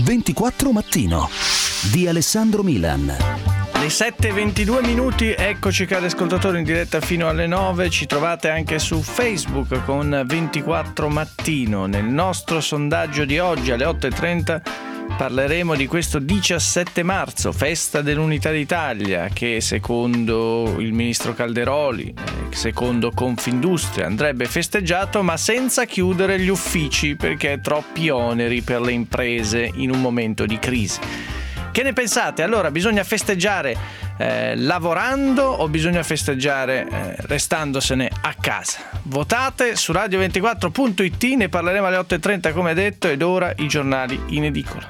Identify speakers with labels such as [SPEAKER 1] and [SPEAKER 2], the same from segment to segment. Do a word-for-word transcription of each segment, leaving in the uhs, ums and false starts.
[SPEAKER 1] ventiquattro Mattino di Alessandro Milan.
[SPEAKER 2] Le sette e ventidue minuti, eccoci cari ascoltatori in diretta fino alle nove, ci trovate anche su Facebook con ventiquattro Mattino. Nel nostro sondaggio di oggi alle otto e trenta parleremo di questo diciassette marzo, festa dell'Unità d'Italia, che secondo il ministro Calderoli, secondo Confindustria, andrebbe festeggiato ma senza chiudere gli uffici perché troppi oneri per le imprese in un momento di crisi. Che ne pensate? Allora, bisogna festeggiare eh, lavorando o bisogna festeggiare eh, restandosene a casa? Votate su radio ventiquattro punto it, ne parleremo alle otto e trenta come detto, ed ora i giornali in edicola.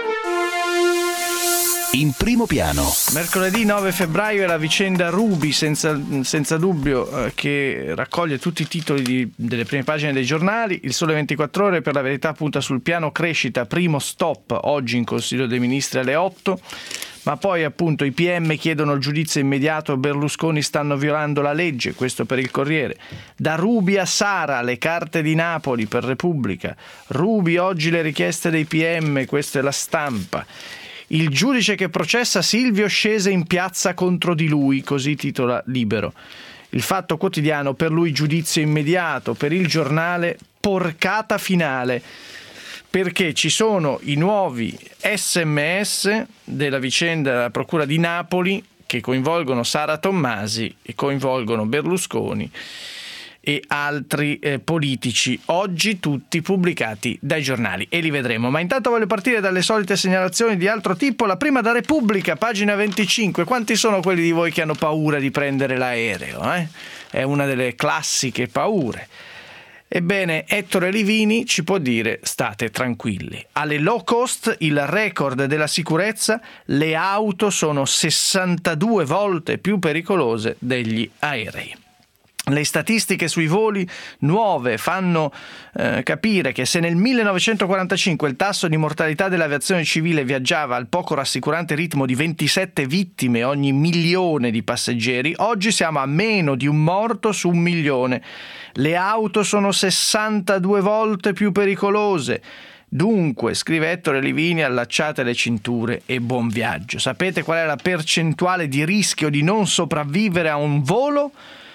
[SPEAKER 1] In primo piano.
[SPEAKER 2] Mercoledì nove febbraio è la vicenda Ruby, senza, senza dubbio, eh, che raccoglie tutti i titoli di, delle prime pagine dei giornali. Il Sole ventiquattro Ore per la verità punta sul piano crescita, primo stop oggi in Consiglio dei Ministri alle otto, ma poi appunto i P M chiedono il giudizio immediato, Berlusconi stanno violando la legge, questo per il Corriere. Da Ruby a Sara, le carte di Napoli per Repubblica. Ruby oggi le richieste dei P M, questa è La Stampa. Il giudice che processa Silvio scese in piazza contro di lui, così titola Libero. Il Fatto Quotidiano, per lui giudizio immediato, per il Giornale porcata finale, perché ci sono i nuovi sms della vicenda della Procura di Napoli che coinvolgono Sara Tommasi e coinvolgono Berlusconi e altri eh, politici, oggi tutti pubblicati dai giornali, e li vedremo. Ma intanto voglio partire dalle solite segnalazioni di altro tipo. La prima da Repubblica, pagina venticinque. Quanti sono quelli di voi che hanno paura di prendere l'aereo? Eh? È una delle classiche paure. Ebbene, Ettore Livini ci può dire: state tranquilli. Alle low cost il record della sicurezza, le auto sono sessantadue volte più pericolose degli aerei. Le statistiche sui voli nuove fanno eh, capire che se nel millenovecentoquarantacinque il tasso di mortalità dell'aviazione civile viaggiava al poco rassicurante ritmo di ventisette vittime ogni milione di passeggeri, oggi siamo a meno di un morto su un milione. Le auto sono sessantadue volte più pericolose. Dunque, scrive Ettore Livini, allacciate le cinture e buon viaggio. Sapete qual è la percentuale di rischio di non sopravvivere a un volo?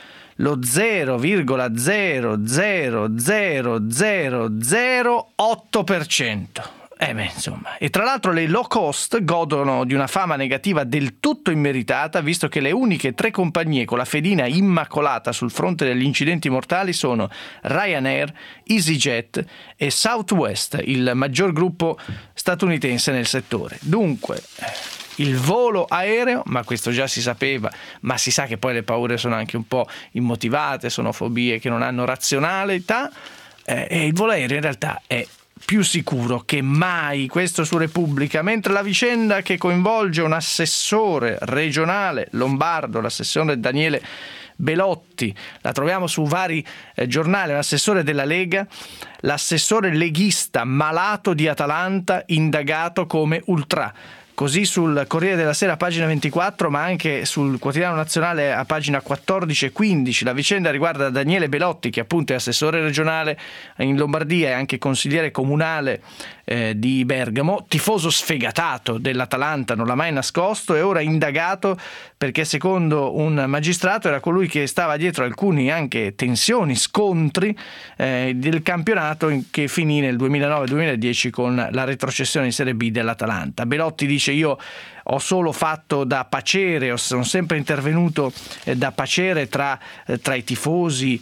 [SPEAKER 2] Lo zero virgola zero zero zero zero zero otto per cento. Eh beh, insomma. E tra l'altro le low cost godono di una fama negativa del tutto immeritata, visto che le uniche tre compagnie con la fedina immacolata sul fronte degli incidenti mortali sono Ryanair, EasyJet e Southwest, il maggior gruppo statunitense nel settore. Dunque, il volo aereo, ma questo già si sapeva, ma si sa che poi le paure sono anche un po' immotivate, sono fobie che non hanno razionalità, eh, e il volo aereo in realtà è più sicuro che mai, questo su Repubblica, mentre la vicenda che coinvolge un assessore regionale lombardo, l'assessore Daniele Belotti, la troviamo su vari eh, giornali, un assessore della Lega, l'assessore leghista malato di Atalanta indagato come ultra. Così sul Corriere della Sera, pagina ventiquattro, ma anche sul Quotidiano Nazionale a pagina quattordici e quindici. La vicenda riguarda Daniele Belotti, che appunto è assessore regionale in Lombardia e anche consigliere comunale eh, di Bergamo, tifoso sfegatato dell'Atalanta, non l'ha mai nascosto, e ora indagato perché secondo un magistrato era colui che stava dietro alcuni anche tensioni, scontri eh, del campionato che finì nel duemilanove duemiladieci con la retrocessione in Serie B dell'Atalanta. Belotti dice: io ho solo fatto da pacere, sono sempre intervenuto da pacere tra, tra i tifosi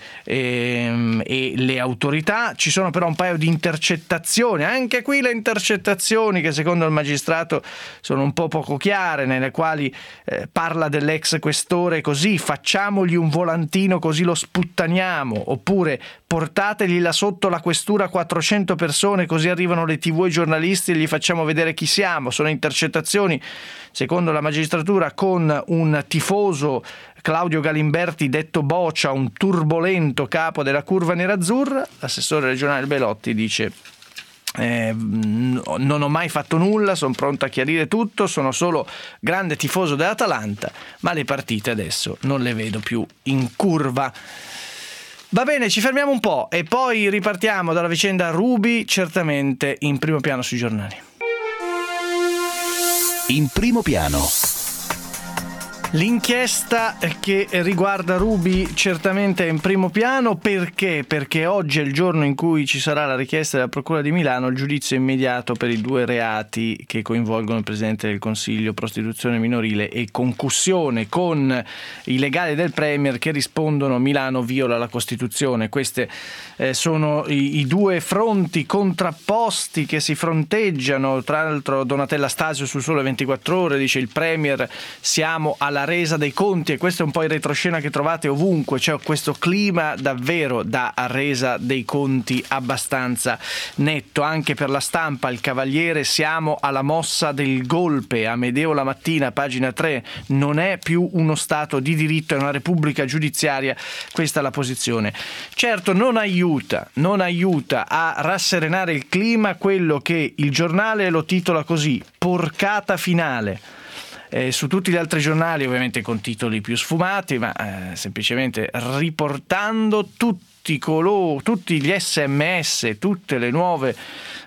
[SPEAKER 2] e, e le autorità. Ci sono però un paio di intercettazioni, anche qui le intercettazioni che secondo il magistrato sono un po' poco chiare, nelle quali eh, parla dell'ex questore così: facciamogli un volantino così lo sputtaniamo, oppure portategli là sotto la questura quattrocento persone così arrivano le tv e i giornalisti e gli facciamo vedere chi siamo. Sono intercettazioni, secondo la magistratura, con un tifoso, Claudio Galimberti detto Boccia, un turbolento capo della curva nerazzurra. L'assessore regionale Belotti dice: Eh, non ho mai fatto nulla, sono pronto a chiarire tutto, sono solo grande tifoso dell'Atalanta, ma le partite adesso non le vedo più in curva. Va bene, ci fermiamo un po' e poi ripartiamo dalla vicenda Ruby, certamente in primo piano sui giornali.
[SPEAKER 1] In primo piano.
[SPEAKER 2] L'inchiesta che riguarda Ruby certamente è in primo piano. Perché? Perché oggi è il giorno in cui ci sarà la richiesta della Procura di Milano, il giudizio immediato per i due reati che coinvolgono il Presidente del Consiglio, prostituzione minorile e concussione, con i legali del Premier che rispondono: Milano viola la Costituzione. Queste eh, sono i, i due fronti contrapposti che si fronteggiano. Tra l'altro Donatella Stasio sul Sole ventiquattro Ore dice: il Premier, siamo alla resa dei conti, e questo è un po' il retroscena che trovate ovunque. C'è questo clima davvero da resa dei conti abbastanza netto anche per la stampa. Il Cavaliere: siamo alla mossa del golpe. Amedeo La Mattina, pagina tre: non è più uno Stato di diritto, è una repubblica giudiziaria. Questa è la posizione. Certo, non aiuta, non aiuta a rasserenare il clima quello che il Giornale lo titola così: porcata finale. Eh, su tutti gli altri giornali, ovviamente con titoli più sfumati, ma eh, semplicemente riportando tutti, coloro, tutti gli sms, tutte le nuove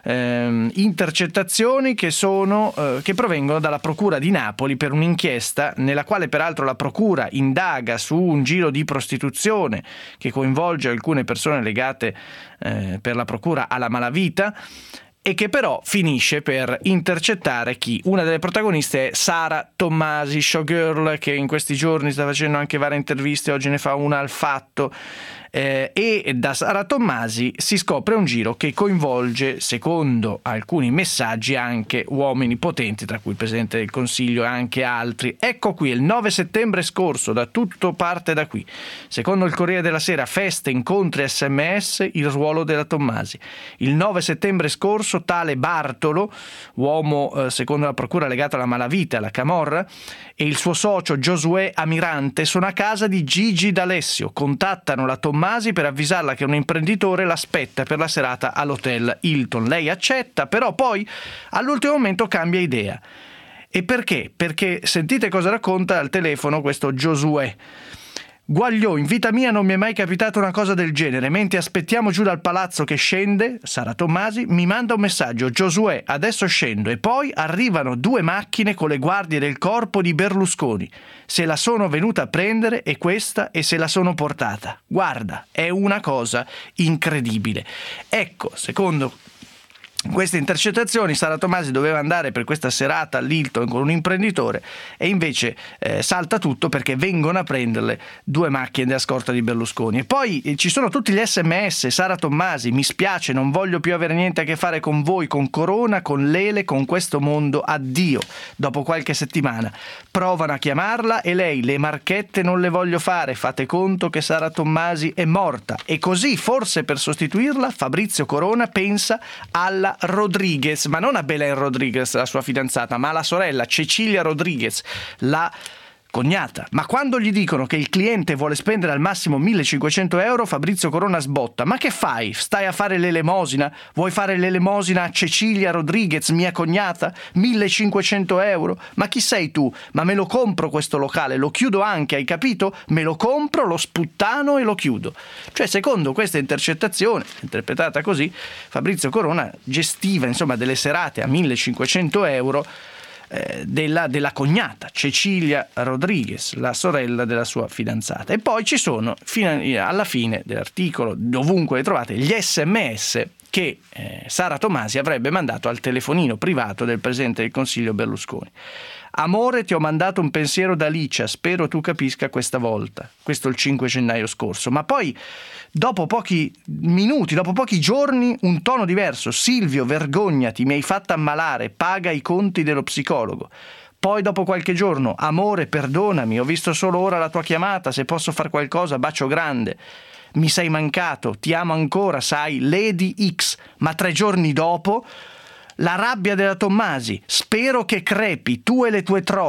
[SPEAKER 2] eh, intercettazioni che, sono, eh, che provengono dalla Procura di Napoli per un'inchiesta nella quale peraltro la Procura indaga su un giro di prostituzione che coinvolge alcune persone legate eh, per la Procura alla malavita, e che però finisce per intercettare chi? Una delle protagoniste è Sara Tommasi, showgirl, che in questi giorni sta facendo anche varie interviste, oggi ne fa una al Fatto, eh, e da Sara Tommasi si scopre un giro che coinvolge, secondo alcuni messaggi, anche uomini potenti, tra cui il Presidente del Consiglio e anche altri. Ecco qui, il nove settembre scorso, da tutto parte da qui. Secondo il Corriere della Sera, feste, incontri, sms, il ruolo della Tommasi. Il nove settembre scorso tale Bartolo, uomo eh, secondo la procura legato alla malavita, alla camorra, e il suo socio Giosuè Amirante sono a casa di Gigi D'Alessio, contattano la Tommasi per avvisarla che un imprenditore l'aspetta per la serata all'hotel Hilton. Lei accetta, però poi all'ultimo momento cambia idea. E perché? Perché sentite cosa racconta al telefono questo Giosuè. Guagliò, in vita mia non mi è mai capitata una cosa del genere. Mentre aspettiamo giù dal palazzo che scende, Sara Tommasi mi manda un messaggio: Giosuè, adesso scendo. E poi arrivano due macchine con le guardie del corpo di Berlusconi. Se la sono venuta a prendere è questa e se la sono portata. Guarda, è una cosa incredibile. Ecco, secondo queste intercettazioni, Sara Tommasi doveva andare per questa serata all'Hilton con un imprenditore e invece eh, salta tutto perché vengono a prenderle due macchine della scorta di Berlusconi. E poi eh, ci sono tutti gli sms: Sara Tommasi, mi spiace, non voglio più avere niente a che fare con voi, con Corona, con Lele, con questo mondo, addio. Dopo qualche settimana provano a chiamarla e lei: le marchette non le voglio fare, fate conto che Sara Tommasi è morta. E così, forse per sostituirla, Fabrizio Corona pensa alla Rodriguez, ma non a Belen Rodriguez, la sua fidanzata, ma alla sorella Cecilia Rodriguez, la cognata. Ma quando gli dicono che il cliente vuole spendere al massimo millecinquecento euro, Fabrizio Corona sbotta: ma che fai? Stai a fare l'elemosina? Vuoi fare l'elemosina a Cecilia Rodriguez, mia cognata? millecinquecento euro? Ma chi sei tu? Ma me lo compro questo locale, lo chiudo anche, hai capito? Me lo compro, lo sputtano e lo chiudo. Cioè, secondo questa intercettazione, interpretata così, Fabrizio Corona gestiva insomma delle serate a millecinquecento euro eh, della, della cognata Cecilia Rodriguez, la sorella della sua fidanzata. E poi ci sono fino alla fine dell'articolo, dovunque le trovate, gli sms che eh, Sara Tommasi avrebbe mandato al telefonino privato del Presidente del Consiglio Berlusconi. Amore, ti ho mandato un pensiero da Licia, spero tu capisca questa volta. Questo il cinque gennaio scorso. Ma poi, dopo pochi minuti, dopo pochi giorni, un tono diverso: Silvio, vergognati, mi hai fatta ammalare, paga i conti dello psicologo. Poi dopo qualche giorno: amore, perdonami, ho visto solo ora la tua chiamata, se posso far qualcosa, bacio grande. Mi sei mancato, ti amo ancora, sai, Lady X. Ma tre giorni dopo la rabbia della Tommasi: spero che crepi tu e le tue troie.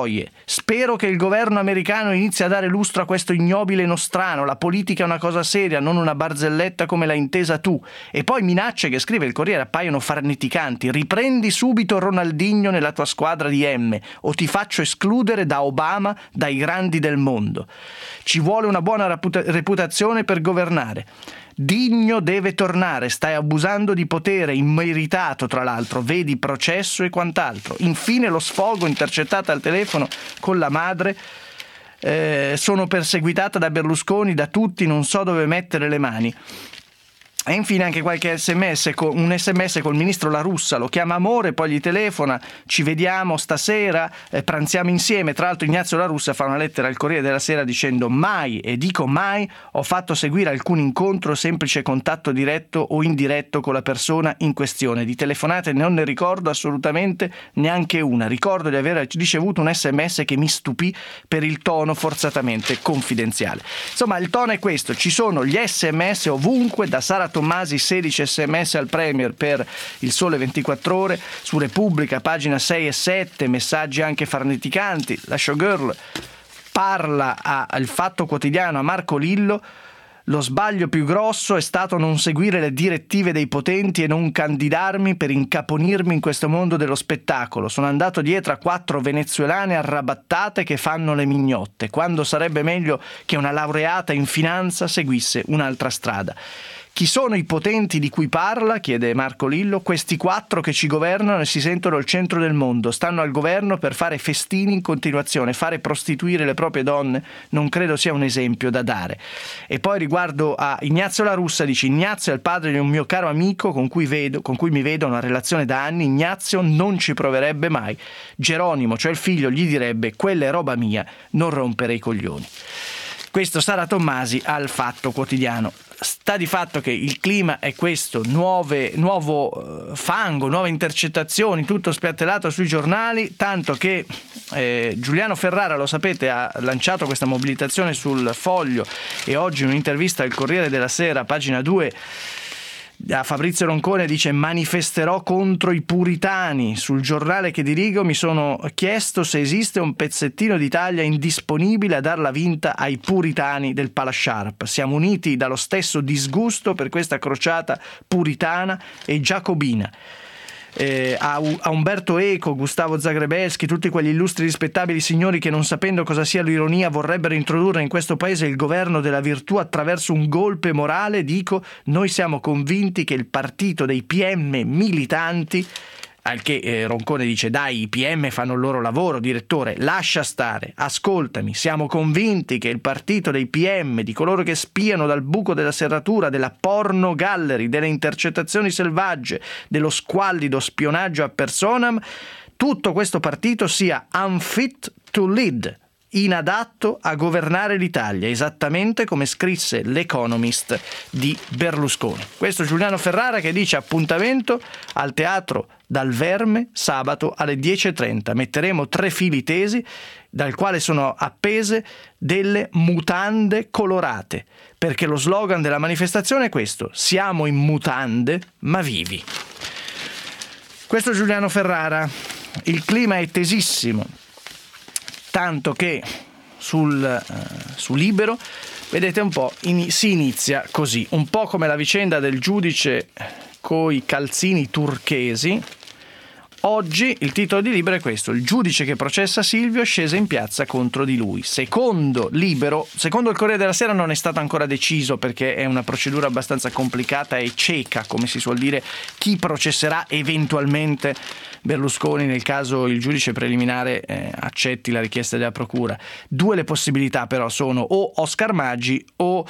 [SPEAKER 2] Spero che il governo americano inizi a dare lustro a questo ignobile nostrano. La politica è una cosa seria, non una barzelletta come l'hai intesa tu. E poi minacce che scrive il Corriere appaiono farneticanti. Riprendi subito Ronaldinho nella tua squadra di M o ti faccio escludere da Obama dai grandi del mondo. Ci vuole una buona reputa- reputazione per governare. Digno deve tornare, stai abusando di potere, immeritato tra l'altro, vedi processo e quant'altro. Infine lo sfogo, intercettata al telefono con la madre, eh, sono perseguitata da Berlusconi, da tutti, non so dove mettere le mani. E infine anche qualche sms, con, un sms col ministro La Russa, lo chiama amore, poi gli telefona, ci vediamo stasera, eh, pranziamo insieme. Tra l'altro Ignazio La Russa fa una lettera al Corriere della Sera dicendo: mai, e dico mai, ho fatto seguire alcun incontro, semplice contatto diretto o indiretto con la persona in questione. Di telefonate non ne ricordo assolutamente neanche una. Ricordo di aver ricevuto un sms che mi stupì per il tono forzatamente confidenziale. Insomma, il tono è questo, ci sono gli sms ovunque, da Sara Tommasi sedici sms al Premier per il Sole ventiquattro Ore, su Repubblica pagina sei e sette, messaggi anche farneticanti. La showgirl parla a, al Fatto Quotidiano, a Marco Lillo: lo sbaglio più grosso è stato non seguire le direttive dei potenti e non candidarmi per incaponirmi in questo mondo dello spettacolo. Sono andato dietro a quattro venezuelane arrabattate che fanno le mignotte, quando sarebbe meglio che una laureata in finanza seguisse un'altra strada. Chi sono i potenti di cui parla? Chiede Marco Lillo. Questi quattro che ci governano e si sentono il centro del mondo. Stanno al governo per fare festini in continuazione. Fare prostituire le proprie donne non credo sia un esempio da dare. E poi riguardo a Ignazio La Russa dice: Ignazio è il padre di un mio caro amico con cui, vedo, con cui mi vedo una relazione da anni. Ignazio non ci proverebbe mai. Geronimo, cioè il figlio, gli direbbe: quella è roba mia, non rompere i coglioni. Questo Sara Tommasi al Fatto Quotidiano. Sta di fatto che il clima è questo, nuove, nuovo fango, nuove intercettazioni, tutto spiattellato sui giornali, tanto che eh, Giuliano Ferrara, lo sapete, ha lanciato questa mobilitazione sul Foglio, e oggi in un'intervista al Corriere della Sera, pagina due, a Fabrizio Roncone dice: manifesterò contro i puritani. Sul giornale che dirigo mi sono chiesto se esiste un pezzettino d'Italia indisponibile a darla vinta ai puritani del Palasciarp. Siamo uniti dallo stesso disgusto per questa crociata puritana e giacobina. Eh, a, a Umberto Eco, Gustavo Zagrebelsky, tutti quegli illustri rispettabili signori che, non sapendo cosa sia l'ironia, vorrebbero introdurre in questo paese il governo della virtù attraverso un golpe morale, dico: noi siamo convinti che il partito dei P M militanti, al che eh, Roncone dice: dai, i P M fanno il loro lavoro, direttore, lascia stare, ascoltami, siamo convinti che il partito dei P M, di coloro che spiano dal buco della serratura, della porno gallery, delle intercettazioni selvagge, dello squallido spionaggio a personam, tutto questo partito sia unfit to lead, inadatto a governare l'Italia, esattamente come scrisse l'Economist di Berlusconi. Questo Giuliano Ferrara, che dice: appuntamento al Teatro Dal Verme sabato alle dieci e trenta. Metteremo tre fili tesi dal quale sono appese delle mutande colorate, perché lo slogan della manifestazione è questo: siamo in mutande ma vivi. Questo Giuliano Ferrara. Il clima è tesissimo, tanto che sul, uh, su Libero, vedete un po', in, si inizia così, un po' come la vicenda del giudice coi calzini turchesi. Oggi il titolo di Libero è questo: il giudice che processa Silvio scese in piazza contro di lui. Secondo Libero, secondo il Corriere della Sera non è stato ancora deciso, perché è una procedura abbastanza complicata e cieca, come si suol dire, chi processerà eventualmente Berlusconi nel caso il giudice preliminare eh, accetti la richiesta della procura. Due le possibilità però sono o Oscar Maggi o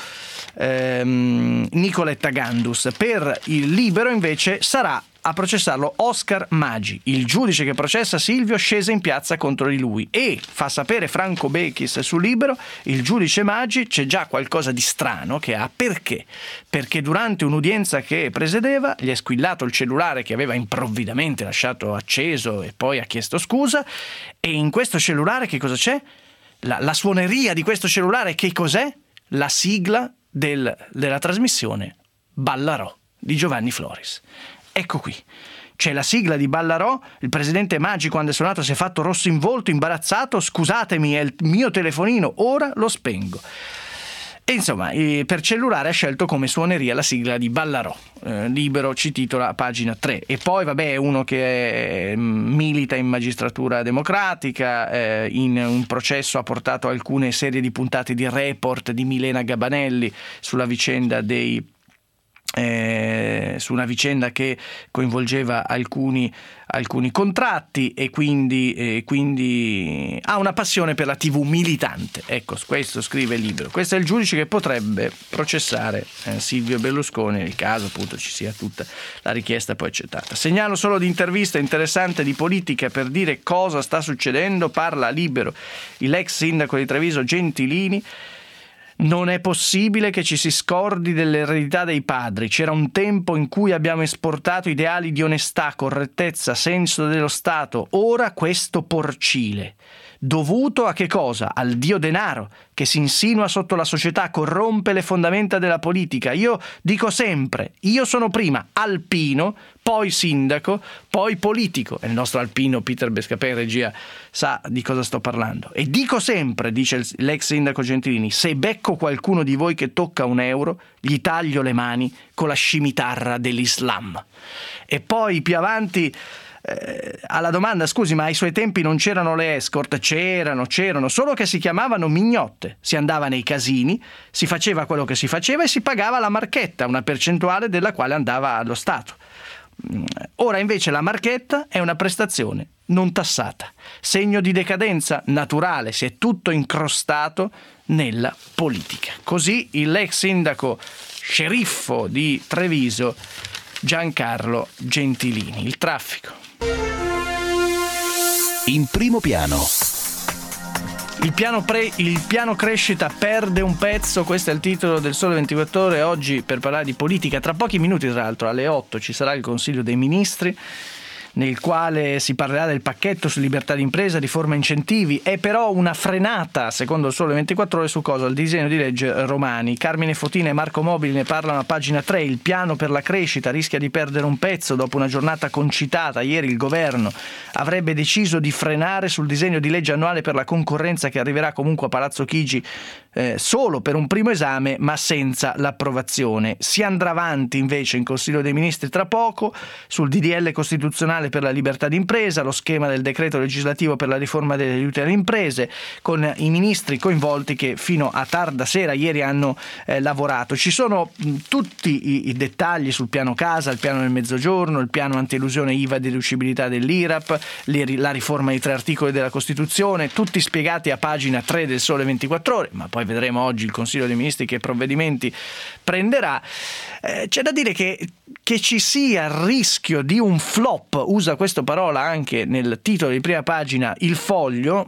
[SPEAKER 2] ehm, Nicoletta Gandus. Per il Libero invece sarà a processarlo Oscar Maggi, il giudice che processa Silvio scese in piazza contro di lui, e fa sapere Franco Bechis su Libero: il giudice Maggi c'è già qualcosa di strano che ha. Perché? Perché durante un'udienza che presiedeva gli è squillato il cellulare che aveva improvvidamente lasciato acceso e poi ha chiesto scusa, e in questo cellulare che cosa c'è? La, la suoneria di questo cellulare che cos'è? La sigla del, della trasmissione Ballarò di Giovanni Floris. Ecco qui. C'è la sigla di Ballarò, il presidente Maggi quando è suonato si è fatto rosso in volto, imbarazzato, scusatemi è il mio telefonino, ora lo spengo. E insomma, per cellulare ha scelto come suoneria la sigla di Ballarò. Eh, Libero ci titola a pagina tre. E poi vabbè è uno che è, milita in magistratura democratica, eh, in un processo ha portato alcune serie di puntate di Report di Milena Gabanelli sulla vicenda dei Eh, su una vicenda che coinvolgeva alcuni, alcuni contratti e quindi, eh, quindi ha una passione per la tivù militante. Ecco, questo scrive Libero. Questo è il giudice che potrebbe processare eh, Silvio Berlusconi nel caso appunto ci sia tutta la richiesta poi accettata. Segnalo solo di intervista interessante di politica per dire cosa sta succedendo. Parla Libero l'ex sindaco di Treviso Gentilini. Non è possibile che ci si scordi dell'eredità dei padri. C'era un tempo in cui abbiamo esportato ideali di onestà, correttezza, senso dello Stato. Ora questo porcile. Dovuto a che cosa? Al dio denaro, che si insinua sotto la società, corrompe le fondamenta della politica. Io dico sempre, io sono prima alpino, poi sindaco, poi politico. E il nostro alpino Peter Bescapè in regia sa di cosa sto parlando. E dico sempre, dice l'ex sindaco Gentilini, se becco qualcuno di voi che tocca un euro, gli taglio le mani con la scimitarra dell'Islam. E poi più avanti Eh, alla domanda scusi ma ai suoi tempi non c'erano le escort? C'erano, c'erano, solo che si chiamavano mignotte. Si andava nei casini, si faceva quello che si faceva e si pagava la marchetta, una percentuale della quale andava allo Stato. Ora invece la marchetta è una prestazione non tassata, segno di decadenza naturale, si è tutto incrostato nella politica. Così l'ex sindaco sceriffo di Treviso Giancarlo Gentilini. Il traffico.
[SPEAKER 1] In primo piano.
[SPEAKER 2] Il piano, pre, il piano crescita perde un pezzo, questo è il titolo del Sole ventiquattro Ore oggi per parlare di politica. Tra pochi minuti, tra l'altro, alle otto ci sarà il Consiglio dei Ministri, nel quale si parlerà del pacchetto su libertà d'impresa, riforma incentivi. È però una frenata, secondo il Sole ventiquattro Ore, su cosa? Il disegno di legge Romani. Carmine Fotina e Marco Mobili ne parlano a pagina tre. Il piano per la crescita rischia di perdere un pezzo dopo una giornata concitata. Ieri il governo avrebbe deciso di frenare sul disegno di legge annuale per la concorrenza che arriverà comunque a Palazzo Chigi eh, solo per un primo esame ma senza l'approvazione. Si andrà avanti invece in Consiglio dei Ministri tra poco sul D D L costituzionale per la libertà d'impresa, lo schema del decreto legislativo per la riforma degli aiuti alle imprese, con i ministri coinvolti che fino a tarda sera ieri hanno eh, lavorato. Ci sono mh, tutti i, i dettagli sul piano casa, il piano del mezzogiorno, il piano antielusione I V A e deducibilità dell'I R A P, le, la riforma di tre articoli della Costituzione, tutti spiegati a pagina tre del Sole ventiquattro Ore, ma poi vedremo oggi il Consiglio dei Ministri che provvedimenti prenderà. Eh, c'è da dire che che ci sia il rischio di un flop, usa questa parola anche nel titolo di prima pagina Il Foglio,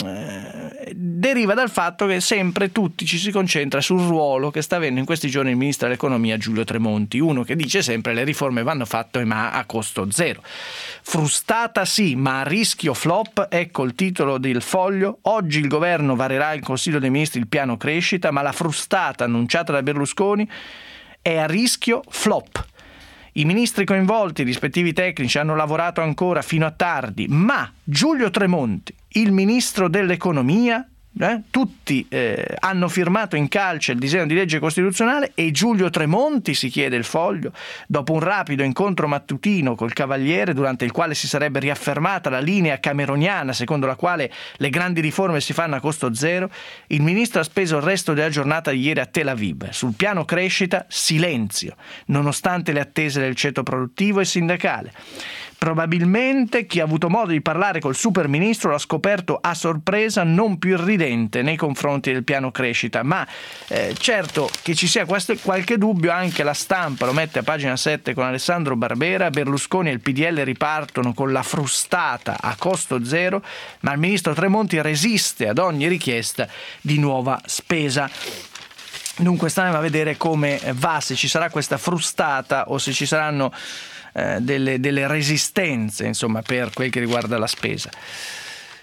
[SPEAKER 2] eh, deriva dal fatto che sempre tutti ci si concentra sul ruolo che sta avendo in questi giorni il ministro dell'economia Giulio Tremonti, uno che dice sempre le riforme vanno fatte ma a costo zero. Frustata sì, ma a rischio flop, ecco il titolo del Foglio. Oggi il governo varerà il Consiglio dei Ministri il piano crescita, ma la frustata annunciata da Berlusconi è a rischio flop. I ministri coinvolti, i rispettivi tecnici, hanno lavorato ancora fino a tardi, ma Giulio Tremonti, il ministro dell'economia, eh, tutti eh, hanno firmato in calce il disegno di legge costituzionale e Giulio Tremonti, si chiede il Foglio, dopo un rapido incontro mattutino col Cavaliere, durante il quale si sarebbe riaffermata la linea cameroniana secondo la quale le grandi riforme si fanno a costo zero, il ministro ha speso il resto della giornata di ieri a Tel Aviv. Sul piano crescita, silenzio, nonostante le attese del ceto produttivo e sindacale. Probabilmente chi ha avuto modo di parlare col super ministro l'ha scoperto a sorpresa non più irridente nei confronti del piano crescita, ma eh, certo che ci sia questo, qualche dubbio anche la Stampa lo mette a pagina sette con Alessandro Barbera. Berlusconi e il P D L ripartono con la frustata a costo zero, ma il ministro Tremonti resiste ad ogni richiesta di nuova spesa. Dunque staremo a vedere come va, se ci sarà questa frustata o se ci saranno Eh, delle, delle resistenze insomma per quel che riguarda la spesa.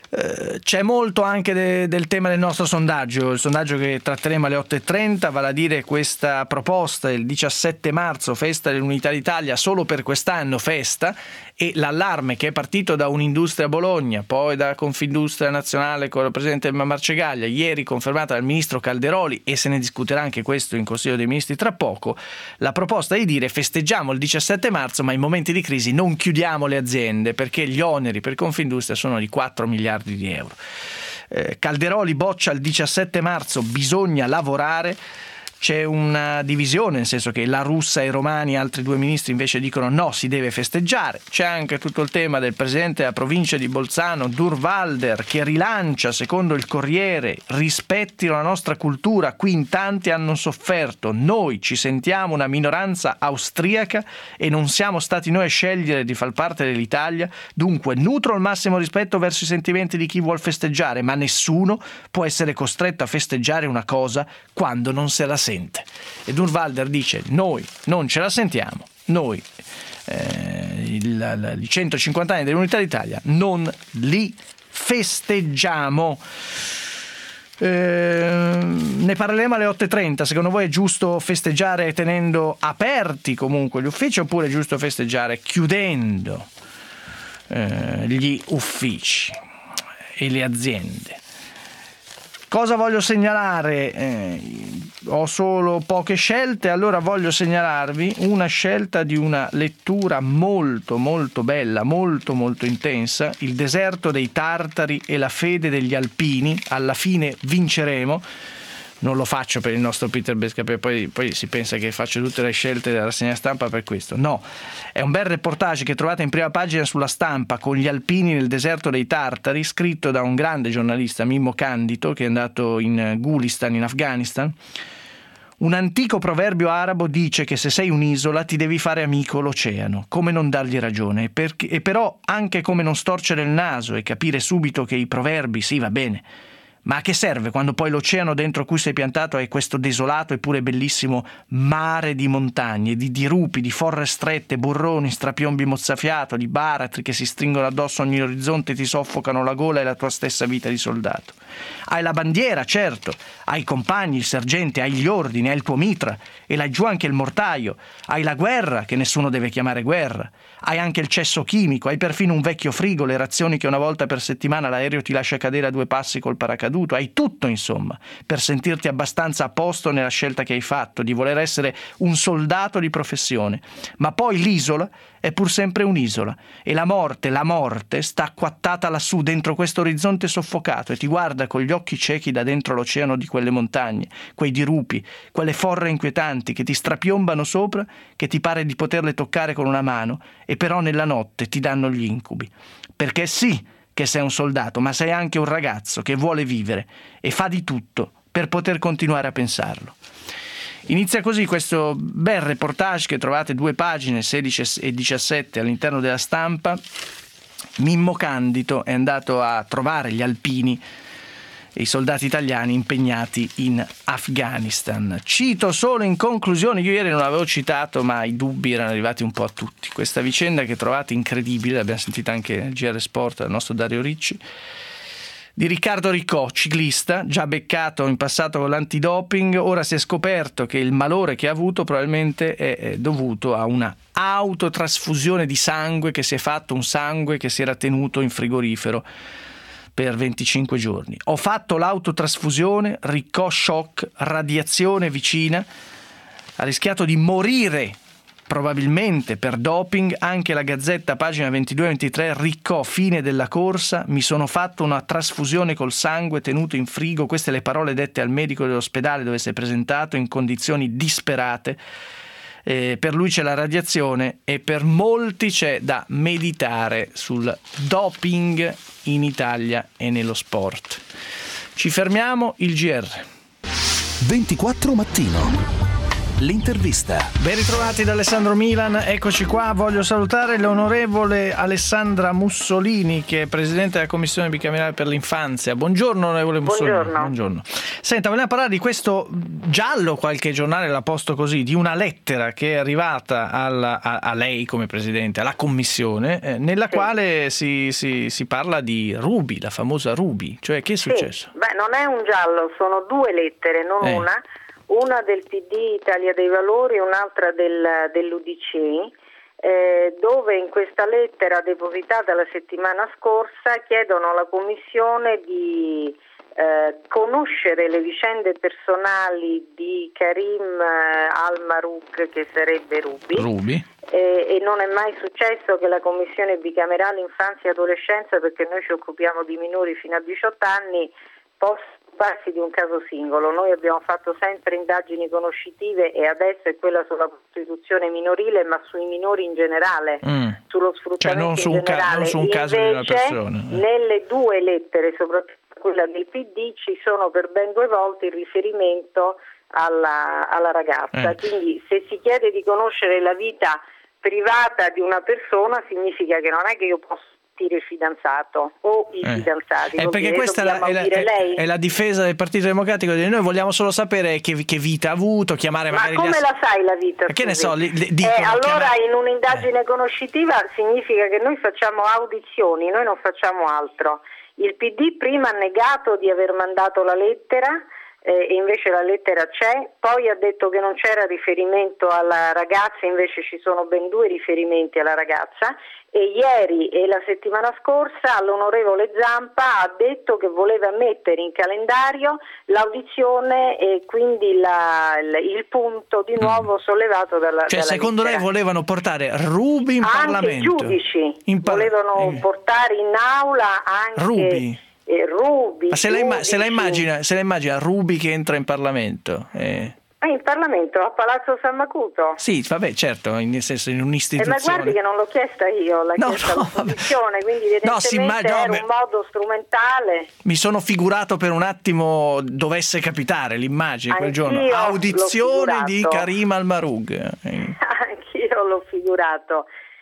[SPEAKER 2] Eh, c'è molto anche de, del tema del nostro sondaggio, il sondaggio che tratteremo alle otto e trenta, vale a dire questa proposta il diciassette marzo, festa dell'Unità d'Italia, solo per quest'anno festa, e l'allarme che è partito da Unindustria Bologna, poi da Confindustria Nazionale con il presidente Marcegaglia, ieri confermata dal ministro Calderoli, e se ne discuterà anche questo in Consiglio dei Ministri tra poco, la proposta è di dire festeggiamo il diciassette marzo ma in momenti di crisi non chiudiamo le aziende, perché gli oneri per Confindustria sono di quattro miliardi di euro. Eh, Calderoli boccia il diciassette marzo, bisogna lavorare. C'è una divisione, nel senso che La Russa e Romani, altri due ministri, invece dicono no, si deve festeggiare. C'è anche tutto il tema del presidente della provincia di Bolzano, Durnwalder, che rilancia, secondo il Corriere, rispettino la nostra cultura, qui in tanti hanno sofferto, noi ci sentiamo una minoranza austriaca e non siamo stati noi a scegliere di far parte dell'Italia, dunque nutro il massimo rispetto verso i sentimenti di chi vuol festeggiare, ma nessuno può essere costretto a festeggiare una cosa quando non se la sente. E Durnwalder dice noi non ce la sentiamo, noi eh, il, i centocinquanta anni dell'Unità d'Italia non li festeggiamo. Eh, ne parleremo alle otto e trenta. Secondo voi è giusto festeggiare tenendo aperti comunque gli uffici, oppure è giusto festeggiare chiudendo eh, gli uffici e le aziende? Cosa voglio segnalare? Eh, ho solo poche scelte, allora voglio segnalarvi una scelta di una lettura molto molto bella, molto molto intensa, Il deserto dei Tartari e la fede degli Alpini, alla fine vinceremo. Non lo faccio per il nostro Peter Bescapè, poi, poi si pensa che faccio tutte le scelte della rassegna stampa per questo. No, è un bel reportage che trovate in prima pagina sulla Stampa, con gli alpini nel deserto dei Tartari, scritto da un grande giornalista, Mimmo Candito, che è andato in Gulistan, in Afghanistan. Un antico proverbio arabo dice che se sei un'isola ti devi fare amico l'oceano, come non dargli ragione, perché, e però anche come non storcere il naso e capire subito che i proverbi, sì, va bene, ma a che serve quando poi l'oceano dentro cui sei piantato è questo desolato eppure bellissimo mare di montagne, di dirupi, di forre strette, burroni, strapiombi mozzafiato, di baratri che si stringono addosso ogni orizzonte e ti soffocano la gola e la tua stessa vita di soldato. Hai la bandiera, certo, hai i compagni, il sergente, hai gli ordini, hai il tuo mitra e laggiù anche il mortaio, hai la guerra che nessuno deve chiamare guerra, hai anche il cesso chimico, hai perfino un vecchio frigo, le razioni che una volta per settimana l'aereo ti lascia cadere a due passi col paracaduto, hai tutto insomma per sentirti abbastanza a posto nella scelta che hai fatto di voler essere un soldato di professione. Ma poi l'isola è pur sempre un'isola e la morte, la morte sta acquattata lassù dentro questo orizzonte soffocato e ti guarda con gli occhi ciechi da dentro l'oceano di quelle montagne, quei dirupi, quelle forre inquietanti che ti strapiombano sopra, che ti pare di poterle toccare con una mano e però nella notte ti danno gli incubi. Perché sì che sei un soldato, ma sei anche un ragazzo che vuole vivere e fa di tutto per poter continuare a pensarlo. Inizia così questo bel reportage che trovate due pagine, sedici e diciassette, all'interno della Stampa. Mimmo Candito è andato a trovare gli alpini e i soldati italiani impegnati in Afghanistan. Cito solo in conclusione, io ieri non l'avevo citato ma i dubbi erano arrivati un po' a tutti, questa vicenda che trovate incredibile, l'abbiamo sentita anche nel G R Sport dal nostro Dario Ricci, di Riccardo Riccò, ciclista, già beccato in passato con l'antidoping. Ora si è scoperto che il malore che ha avuto probabilmente è dovuto a una autotrasfusione di sangue, che si è fatto un sangue che si era tenuto in frigorifero per venticinque giorni. Ho fatto l'autotrasfusione, Riccò shock, radiazione vicina, ha rischiato di morire probabilmente per doping. Anche la Gazzetta, pagina ventidue ventitré, Riccò, fine della corsa, mi sono fatto una trasfusione col sangue tenuto in frigo, queste le parole dette al medico dell'ospedale dove si è presentato in condizioni disperate. Eh, per lui c'è la radiazione e per molti c'è da meditare sul doping in Italia e nello sport. Ci fermiamo, il G R.
[SPEAKER 1] ventiquattro mattino. L'intervista.
[SPEAKER 2] Ben ritrovati da Alessandro Milan, eccoci qua. Voglio salutare l'onorevole Alessandra Mussolini, che è presidente della Commissione bicamerale per l'infanzia. Buongiorno onorevole Mussolini.
[SPEAKER 3] Buongiorno.
[SPEAKER 2] Buongiorno. Senta, vogliamo parlare di questo giallo, qualche giornale l'ha posto così, di una lettera che è arrivata alla, a, a lei come presidente, alla Commissione, eh, nella sì. quale si, si, si parla di Ruby, la famosa Ruby. Cioè, che è successo?
[SPEAKER 3] Sì. Beh, non è un giallo, sono due lettere, non eh. una. Una del P D Italia dei Valori e un'altra del, dell'U D C, eh, dove in questa lettera depositata la settimana scorsa chiedono alla Commissione di eh, conoscere le vicende personali di Karim eh, Al-Marouk, che sarebbe Ruby.
[SPEAKER 2] Ruby.
[SPEAKER 3] Eh, e non è mai successo che la Commissione bicamerale infanzia e adolescenza, perché noi ci occupiamo di minori fino a diciotto anni, possa occuparsi di un caso singolo. Noi abbiamo fatto sempre indagini conoscitive e adesso è quella sulla prostituzione minorile, ma sui minori in generale, mm. sullo sfruttamento, cioè non su un,
[SPEAKER 2] ca- non su un caso di una persona.
[SPEAKER 3] Nelle due lettere, soprattutto quella del P D, ci sono per ben due volte il riferimento alla, alla ragazza. Eh. Quindi se si chiede di conoscere la vita privata di una persona, significa che non è che io posso il fidanzato o i eh. fidanzati.
[SPEAKER 2] Eh, perché questa è la, è, la, è, è la difesa del Partito Democratico. Noi vogliamo solo sapere che, che vita ha avuto, chiamare magari.
[SPEAKER 3] Ma come
[SPEAKER 2] ass-
[SPEAKER 3] la sai la vita?
[SPEAKER 2] Che ne so, li, li,
[SPEAKER 3] dicono, eh, allora chiamare... in un'indagine
[SPEAKER 2] eh.
[SPEAKER 3] conoscitiva significa che noi facciamo audizioni, noi non facciamo altro. Il P D prima ha negato di aver mandato la lettera, eh, e invece la lettera c'è, poi ha detto che non c'era riferimento alla ragazza, invece ci sono ben due riferimenti alla ragazza, e ieri e la settimana scorsa l'onorevole Zampa ha detto che voleva mettere in calendario l'audizione e quindi la, il, il punto di nuovo sollevato dalla
[SPEAKER 2] Cioè
[SPEAKER 3] dalla
[SPEAKER 2] secondo
[SPEAKER 3] lettera.
[SPEAKER 2] lei volevano portare Ruby in
[SPEAKER 3] anche
[SPEAKER 2] Parlamento?
[SPEAKER 3] Anche i giudici
[SPEAKER 2] in par-
[SPEAKER 3] volevano
[SPEAKER 2] eh.
[SPEAKER 3] portare in aula anche
[SPEAKER 2] Ruby.
[SPEAKER 3] Eh, Ruby,
[SPEAKER 2] Ma se la, imma- se la immagina se la immagina Ruby che entra in Parlamento? Eh.
[SPEAKER 3] Ah, in Parlamento, a Palazzo San Macuto?
[SPEAKER 2] Sì, vabbè, certo, nel senso in un'istituzione.
[SPEAKER 3] Eh, ma guardi che non l'ho chiesta io, l'ha
[SPEAKER 2] no,
[SPEAKER 3] chiesta
[SPEAKER 2] no,
[SPEAKER 3] l'opposizione, quindi evidentemente
[SPEAKER 2] no, immagina,
[SPEAKER 3] era un modo strumentale.
[SPEAKER 2] Mi sono figurato per un attimo dovesse capitare l'immagine quel giorno. Audizione di Karim Al-Marouk. Eh.
[SPEAKER 3] Anch'io l'ho figurato.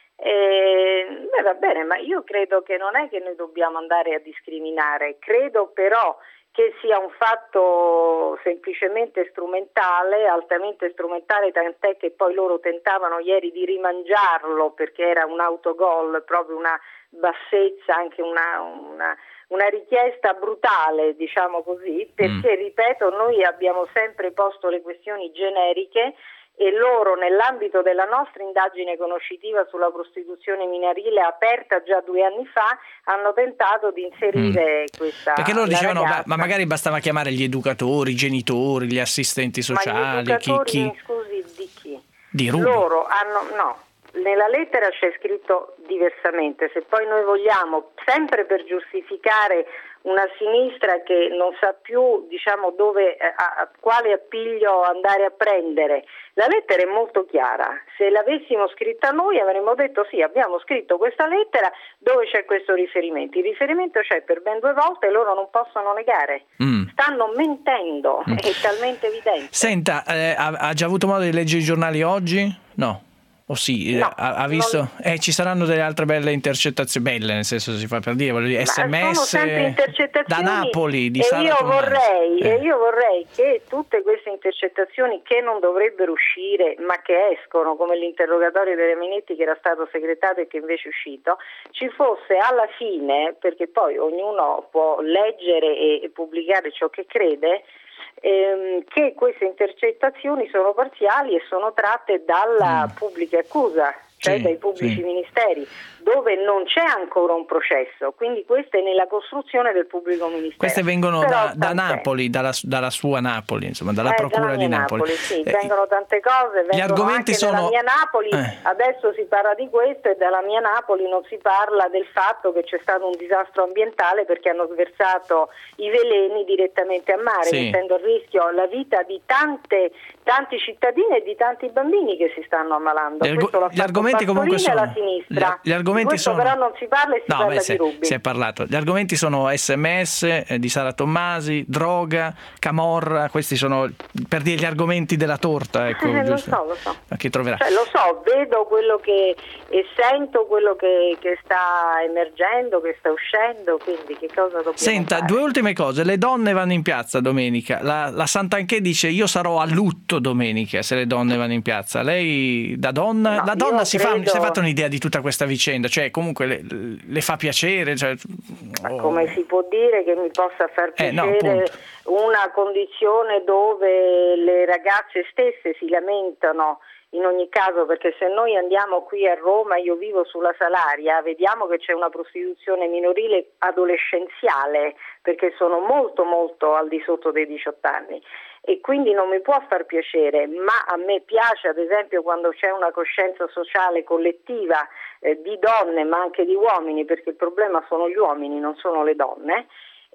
[SPEAKER 3] Eh, beh, va bene, ma io credo che non è che noi dobbiamo andare a discriminare, credo però che sia un fatto semplicemente strumentale, altamente strumentale, tant'è che poi loro tentavano ieri di rimangiarlo perché era un autogol, proprio una bassezza, anche una, una, una richiesta brutale, diciamo così, perché, mm. ripeto, noi abbiamo sempre posto le questioni generiche e loro, nell'ambito della nostra indagine conoscitiva sulla prostituzione minorile aperta già due anni fa, hanno tentato di inserire mm. questa.
[SPEAKER 2] Perché loro dicevano,
[SPEAKER 3] ragazza.
[SPEAKER 2] ma magari bastava chiamare gli educatori, i genitori, gli assistenti sociali.
[SPEAKER 3] Ma gli educatori,
[SPEAKER 2] chi, chi...
[SPEAKER 3] scusi, di chi?
[SPEAKER 2] Di Ruby.
[SPEAKER 3] Loro hanno, no, nella lettera c'è scritto diversamente, se poi noi vogliamo, sempre per giustificare una sinistra che non sa più, diciamo, dove, a, a quale appiglio andare a prendere. La lettera è molto chiara, se l'avessimo scritta noi avremmo detto sì, abbiamo scritto questa lettera dove c'è questo riferimento, il riferimento c'è per ben due volte e loro non possono negare, mm. stanno mentendo, mm. è talmente evidente.
[SPEAKER 2] Senta, eh, ha, ha già avuto modo di leggere i giornali oggi? No. O oh sì,
[SPEAKER 3] no,
[SPEAKER 2] ha, ha visto?
[SPEAKER 3] Non...
[SPEAKER 2] Eh, ci saranno delle altre belle intercettazioni, belle nel senso si fa per dire, voglio dire, sms da Napoli di
[SPEAKER 3] e
[SPEAKER 2] Sara
[SPEAKER 3] io vorrei
[SPEAKER 2] eh.
[SPEAKER 3] e io vorrei che tutte queste intercettazioni che non dovrebbero uscire ma che escono, come l'interrogatorio delle Minetti che era stato segretato e che invece è uscito, ci fosse alla fine, perché poi ognuno può leggere e, e pubblicare ciò che crede, Ehm, che queste intercettazioni sono parziali e sono tratte dalla mm. pubblica accusa, cioè
[SPEAKER 2] sì,
[SPEAKER 3] dai pubblici
[SPEAKER 2] sì.
[SPEAKER 3] ministeri, dove non c'è ancora un processo, quindi queste è nella costruzione del pubblico ministero.
[SPEAKER 2] Queste vengono da, da Napoli, dalla, dalla sua Napoli, insomma, dalla
[SPEAKER 3] eh,
[SPEAKER 2] procura
[SPEAKER 3] dalla
[SPEAKER 2] di Napoli.
[SPEAKER 3] Napoli sì,
[SPEAKER 2] eh,
[SPEAKER 3] vengono tante cose, vengono
[SPEAKER 2] gli argomenti
[SPEAKER 3] anche
[SPEAKER 2] sono...
[SPEAKER 3] dalla mia Napoli,
[SPEAKER 2] eh.
[SPEAKER 3] adesso si parla di questo e dalla mia Napoli non si parla del fatto che c'è stato un disastro ambientale perché hanno sversato i veleni direttamente a mare, sì. mettendo a rischio la vita di tante tanti cittadini e di tanti bambini che si stanno ammalando.
[SPEAKER 2] Gli, arg-
[SPEAKER 3] Questo l'ha
[SPEAKER 2] gli argomenti comunque sono
[SPEAKER 3] la sinistra.
[SPEAKER 2] Gli, gli argomenti argomenti
[SPEAKER 3] questo
[SPEAKER 2] sono...
[SPEAKER 3] però non si parla e si
[SPEAKER 2] no,
[SPEAKER 3] parla
[SPEAKER 2] beh, si,
[SPEAKER 3] di Ruby.
[SPEAKER 2] Si è parlato. Gli argomenti sono sms eh, di Sara Tommasi, droga, camorra, questi sono per dire gli argomenti della torta, ecco,
[SPEAKER 3] eh,
[SPEAKER 2] giusto?
[SPEAKER 3] Lo so, lo so.
[SPEAKER 2] Che troverà.
[SPEAKER 3] Cioè, lo so, vedo quello che e sento quello che, che sta emergendo, che sta uscendo, quindi che cosa dobbiamo
[SPEAKER 2] Senta,
[SPEAKER 3] fare?
[SPEAKER 2] due ultime cose. Le donne vanno in piazza domenica. La, la Santanchè dice io sarò a lutto domenica se le donne vanno in piazza. Lei da donna,
[SPEAKER 3] No,
[SPEAKER 2] la donna si,
[SPEAKER 3] credo...
[SPEAKER 2] fa, si è fatta un'idea di tutta questa vicenda, cioè comunque le, le fa piacere, cioè...
[SPEAKER 3] Ma come si può dire che mi possa far
[SPEAKER 2] Eh, no,
[SPEAKER 3] piacere
[SPEAKER 2] appunto.
[SPEAKER 3] una condizione dove le ragazze stesse si lamentano? In ogni caso, perché se noi andiamo qui a Roma, io vivo sulla Salaria, vediamo che c'è una prostituzione minorile adolescenziale, perché sono molto molto al di sotto dei diciotto anni, e quindi non mi può far piacere, ma a me piace ad esempio quando c'è una coscienza sociale collettiva eh, di donne ma anche di uomini, perché il problema sono gli uomini, non sono le donne.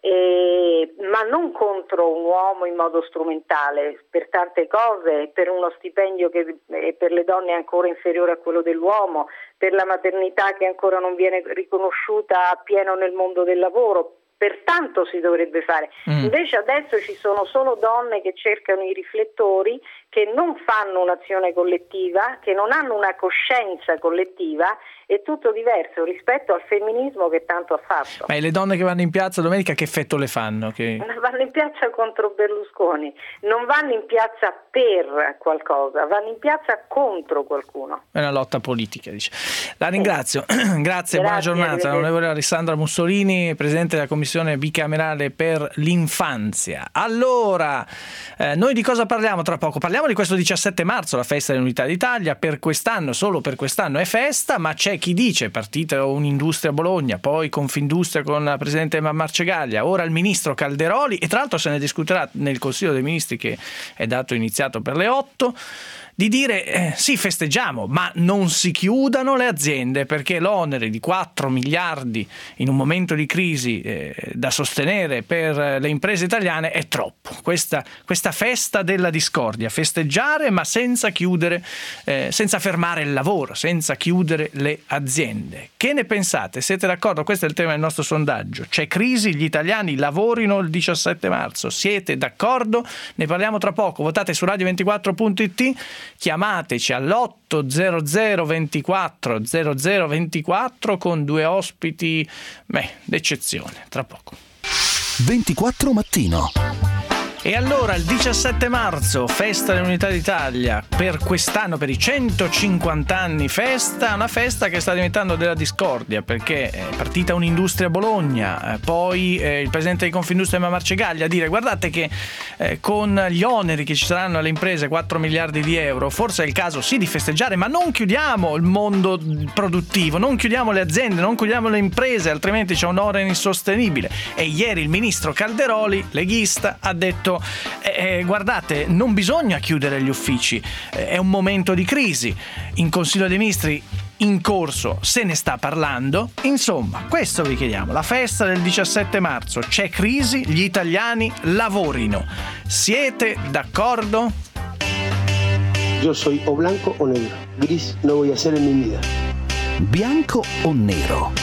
[SPEAKER 3] Eh, ma non contro un uomo in modo strumentale, per tante cose, per uno stipendio che eh, per le donne è ancora inferiore a quello dell'uomo, per la maternità che ancora non viene riconosciuta appieno nel mondo del lavoro. Pertanto si dovrebbe fare. Mm. Invece adesso ci sono solo donne che cercano i riflettori, che non fanno un'azione collettiva, che non hanno una coscienza collettiva. È tutto diverso rispetto al femminismo che tanto ha fatto.
[SPEAKER 2] Ma le donne che vanno in piazza domenica che effetto le fanno? Che...
[SPEAKER 3] Vanno in piazza contro Berlusconi, non vanno in piazza per qualcosa, vanno in piazza contro qualcuno.
[SPEAKER 2] È una lotta politica, dice. La ringrazio. Grazie,
[SPEAKER 3] Grazie,
[SPEAKER 2] buona giornata. Onorevole Alessandra Mussolini, Presidente della Commissione bicamerale per l'infanzia. Allora, eh, noi di cosa parliamo tra poco? Parliamo di questo diciassette marzo, la festa dell'Unità d'Italia. Per quest'anno, solo per quest'anno è festa, ma c'è chi dice partita un'industria a Bologna, poi Confindustria con la Presidente Marcegaglia, ora il Ministro Calderoli, e tra l'altro se ne discuterà nel Consiglio dei Ministri che è dato iniziato per le otto, di dire eh, sì, festeggiamo, ma non si chiudano le aziende, perché l'onere di quattro miliardi in un momento di crisi eh, da sostenere per le imprese italiane è troppo. Questa, questa festa della discordia, festeggiare ma senza chiudere, eh, senza fermare il lavoro, senza chiudere le aziende. Che ne pensate? Siete d'accordo? Questo è il tema del nostro sondaggio. C'è crisi, gli italiani lavorino il diciassette marzo. Siete d'accordo? Ne parliamo tra poco. Votate su radio ventiquattro punto it. Chiamateci all'otto zero zero ventiquattro zero zero ventiquattro con due ospiti beh, d'eccezione, tra poco.
[SPEAKER 1] ventiquattro mattino.
[SPEAKER 2] E allora il diciassette marzo, festa dell'Unità d'Italia, per quest'anno, per i centocinquanta anni festa, una festa che sta diventando della discordia, perché è partita un'industria a Bologna, eh, poi eh, il presidente di Confindustria Marcegaglia a dire guardate che eh, con gli oneri che ci saranno alle imprese, quattro miliardi di euro, forse è il caso sì di festeggiare, ma non chiudiamo il mondo produttivo, non chiudiamo le aziende, non chiudiamo le imprese, altrimenti c'è un onere insostenibile. E ieri il ministro Calderoli, leghista, ha detto Eh, guardate, non bisogna chiudere gli uffici, eh, è un momento di crisi, in Consiglio dei Ministri in corso se ne sta parlando, insomma questo vi chiediamo, la festa del diciassette marzo, c'è crisi, gli italiani lavorino, siete d'accordo?
[SPEAKER 4] Yo soy o blanco o negro, gris no voy a ser en mi vida.
[SPEAKER 1] Bianco o nero?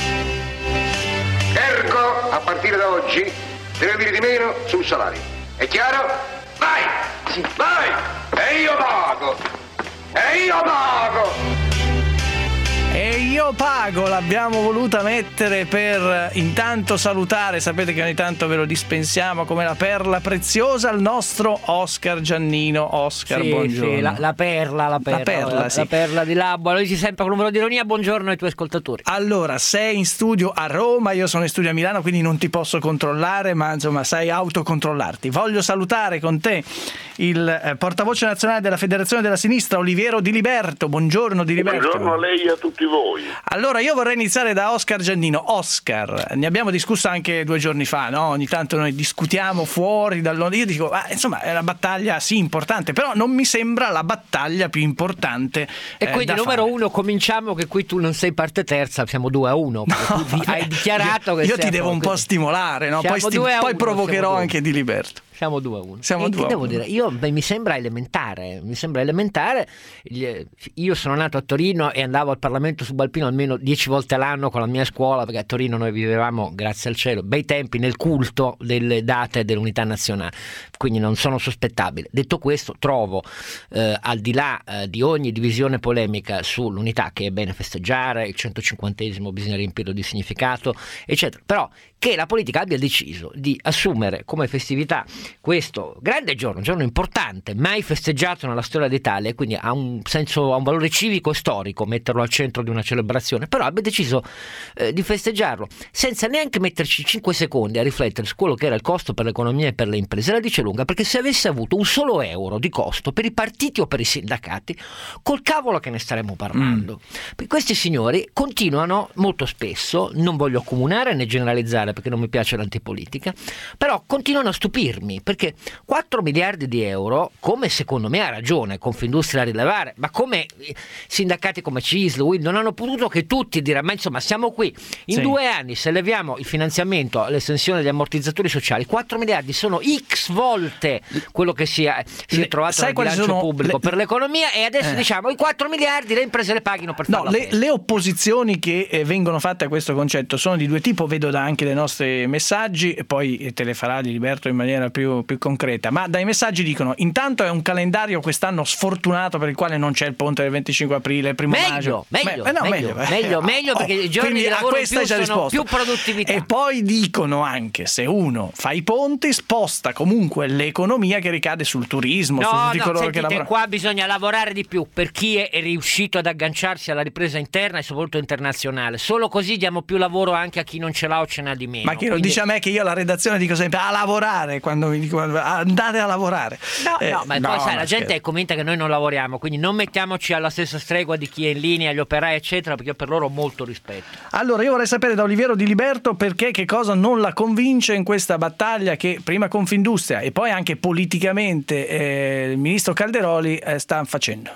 [SPEAKER 5] Ergo, a partire da oggi, tre lire di meno sul salario. È chiaro? Vai! Sì. Vai! E io pago! E io pago!
[SPEAKER 2] E io pago, l'abbiamo voluta mettere per intanto salutare, sapete che ogni tanto ve lo dispensiamo come la perla preziosa, il nostro Oscar Giannino. Oscar,
[SPEAKER 6] sì,
[SPEAKER 2] buongiorno.
[SPEAKER 6] Sì, la, la perla, la perla,
[SPEAKER 2] la perla,
[SPEAKER 6] la,
[SPEAKER 2] sì.
[SPEAKER 6] la perla di Labbo. Lui si sempre con un numero di ironia. Buongiorno ai tuoi ascoltatori.
[SPEAKER 2] Allora, sei in studio a Roma, io sono in studio a Milano, quindi non ti posso controllare, ma insomma sai autocontrollarti. Voglio salutare con te il eh, portavoce nazionale della Federazione della Sinistra, Oliviero Di Liberto. Buongiorno Di Liberto.
[SPEAKER 7] Buongiorno a lei e a tutti voi.
[SPEAKER 2] Allora io vorrei iniziare da Oscar Giannino. Oscar, ne abbiamo discusso anche due giorni fa, no? Ogni tanto noi discutiamo fuori dal... Io dico, ah, insomma è una battaglia sì importante, però non mi sembra la battaglia più importante
[SPEAKER 6] E
[SPEAKER 2] eh,
[SPEAKER 6] quindi
[SPEAKER 2] da
[SPEAKER 6] numero
[SPEAKER 2] fare.
[SPEAKER 6] uno, cominciamo che qui tu non sei parte terza, siamo due a uno.
[SPEAKER 2] No,
[SPEAKER 6] tu hai dichiarato
[SPEAKER 2] io,
[SPEAKER 6] che
[SPEAKER 2] io ti devo un po' stimolare, no? Poi, sti- poi provocherò anche Di Liberto.
[SPEAKER 6] Siamo due a uno.
[SPEAKER 2] Siamo
[SPEAKER 6] e
[SPEAKER 2] due
[SPEAKER 6] che
[SPEAKER 2] a
[SPEAKER 6] devo
[SPEAKER 2] uno.
[SPEAKER 6] dire? Io, beh, mi sembra elementare, mi sembra elementare. Io sono nato a Torino e andavo al Parlamento subalpino almeno dieci volte all'anno con la mia scuola, perché a Torino noi vivevamo, grazie al cielo, bei tempi nel culto delle date dell'unità nazionale, quindi non sono sospettabile. Detto questo, trovo eh, al di là eh, di ogni divisione polemica sull'unità, che è bene festeggiare, il centocinquantesimo bisogna riempirlo di significato, eccetera, però che la politica abbia deciso di assumere come festività questo grande giorno, un giorno importante, mai festeggiato nella storia d'Italia, quindi ha un senso, ha un valore civico e storico metterlo al centro di una celebrazione, però abbia deciso eh, di festeggiarlo senza neanche metterci cinque secondi a riflettere su quello che era il costo per l'economia e per le imprese, la dice lunga, perché se avesse avuto un solo euro di costo per i partiti o per i sindacati, col cavolo che ne staremmo parlando. Mm. Questi signori continuano molto spesso, non voglio comunare né generalizzare perché non mi piace l'antipolitica, però continuano a stupirmi, perché quattro miliardi di euro, come secondo me ha ragione Confindustria a rilevare, ma come sindacati come C I S L, U I L, non hanno potuto che tutti dire, ma insomma siamo qui, in sì. due anni se leviamo il finanziamento, l'estensione degli ammortizzatori sociali, quattro miliardi sono X volte quello che si è, si è trovato nel bilancio pubblico le... per l'economia, e adesso eh. diciamo i quattro miliardi le imprese le paghino per farlo.
[SPEAKER 2] No, le, le opposizioni che eh, vengono fatte a questo concetto sono di due tipi, vedo da anche dai nostri messaggi, e poi te le farà di Liberto in maniera più, più concreta, ma dai messaggi dicono: intanto è un calendario quest'anno sfortunato per il quale non c'è il ponte del venticinque aprile, il primo
[SPEAKER 6] meglio,
[SPEAKER 2] maggio
[SPEAKER 6] meglio,
[SPEAKER 2] Beh, no,
[SPEAKER 6] meglio,
[SPEAKER 2] meglio,
[SPEAKER 6] meglio, meglio perché
[SPEAKER 2] oh,
[SPEAKER 6] i giorni di lavoro in più sono risposto. Più produttività.
[SPEAKER 2] E poi dicono anche: se uno fa i ponti sposta comunque l'economia che ricade sul turismo,
[SPEAKER 6] no,
[SPEAKER 2] su tutti
[SPEAKER 6] no,
[SPEAKER 2] coloro
[SPEAKER 6] sentite,
[SPEAKER 2] che lavorano.
[SPEAKER 6] Qua bisogna lavorare di più per chi è, è riuscito ad agganciarsi alla ripresa interna e soprattutto internazionale, solo così diamo più lavoro anche a chi non ce l'ha o ce n'ha di meno.
[SPEAKER 2] Ma chi lo
[SPEAKER 6] Quindi...
[SPEAKER 2] dice a me che io alla redazione dico sempre a lavorare, quando mi dico andate a lavorare.
[SPEAKER 6] No,
[SPEAKER 2] eh,
[SPEAKER 6] no, ma
[SPEAKER 2] no,
[SPEAKER 6] poi sai,
[SPEAKER 2] no,
[SPEAKER 6] la gente
[SPEAKER 2] scherzo.
[SPEAKER 6] è convinta che noi non lavoriamo, quindi non mettiamoci alla stessa stregua di chi è in linea, gli operai eccetera, perché io per loro ho molto rispetto.
[SPEAKER 2] Allora io vorrei sapere da Oliviero Di Liberto perché, che cosa non la convince in questa battaglia che prima Confindustria e poi anche politicamente eh, il ministro Calderoli eh, sta facendo.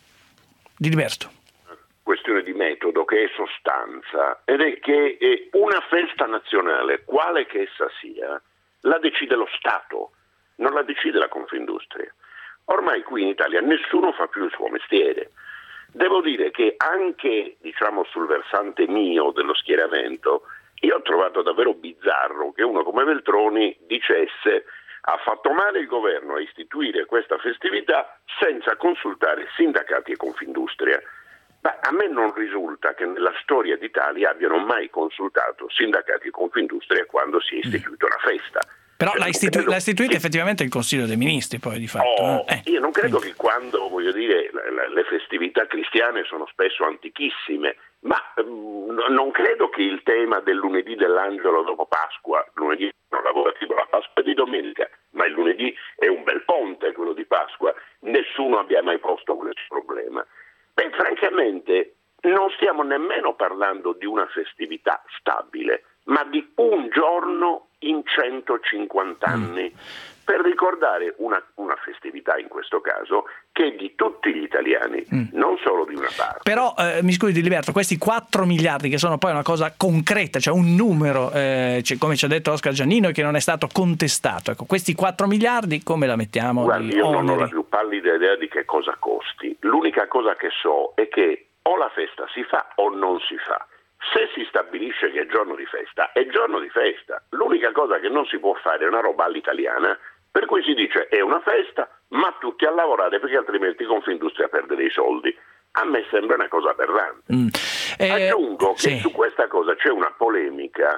[SPEAKER 2] Di Liberto.
[SPEAKER 7] Questione di metodo che è sostanza, ed è che una festa nazionale, quale che essa sia, la decide lo Stato, non la decide la Confindustria. Ormai qui in Italia nessuno fa più il suo mestiere. Devo dire che anche, diciamo, sul versante mio dello schieramento, io ho trovato davvero bizzarro che uno come Veltroni dicesse: ha fatto male il governo a istituire questa festività senza consultare sindacati e Confindustria. Ma a me non risulta che nella storia d'Italia abbiano mai consultato sindacati e Confindustria quando si è istituita una festa.
[SPEAKER 2] Però l'ha, istitu-
[SPEAKER 7] credo...
[SPEAKER 2] l'ha istituita
[SPEAKER 7] sì.
[SPEAKER 2] effettivamente il Consiglio dei Ministri, poi di fatto.
[SPEAKER 7] Oh,
[SPEAKER 2] eh.
[SPEAKER 7] Io non credo
[SPEAKER 2] Quindi.
[SPEAKER 7] che quando, voglio dire, le festività cristiane sono spesso antichissime, ma mh, non credo che il tema del lunedì dell'angelo dopo Pasqua, lunedì non lavorativo, la Pasqua è di domenica, ma il lunedì è un bel ponte, quello di Pasqua, nessuno abbia mai posto questo problema. Beh, francamente, non stiamo nemmeno parlando di una festività stabile, ma di un giorno in centocinquanta anni, mm. per ricordare una, una festività in questo caso che è di tutti gli italiani, mm. non solo di una parte.
[SPEAKER 2] Però, eh, mi scusi Di Liberto, questi quattro miliardi che sono poi una cosa concreta, cioè un numero, eh, cioè, come ci ha detto Oscar Giannino, e che non è stato contestato, ecco, questi quattro miliardi come la mettiamo?
[SPEAKER 7] Guardi, io oneri? non ho la più pallida idea di che cosa costi. L'unica cosa che so è che o la festa si fa o non si fa. Se si stabilisce che è giorno di festa, è giorno di festa. L'unica cosa che non si può fare è una roba all'italiana, per cui si dice è una festa, ma tutti a lavorare perché altrimenti Confindustria perde dei soldi. A me sembra una cosa aberrante. Mm. Eh, Aggiungo che sì. su questa cosa c'è una polemica,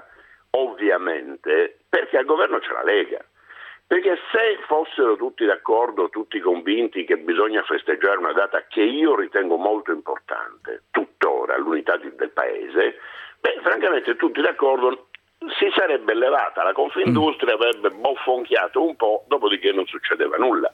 [SPEAKER 7] ovviamente, perché al governo c'è la Lega. Perché se fossero tutti d'accordo, tutti convinti che bisogna festeggiare una data che io ritengo molto importante, tuttora, l'unità del paese, beh, francamente tutti d'accordo, si sarebbe levata la Confindustria, avrebbe boffonchiato un po', dopodiché non succedeva nulla.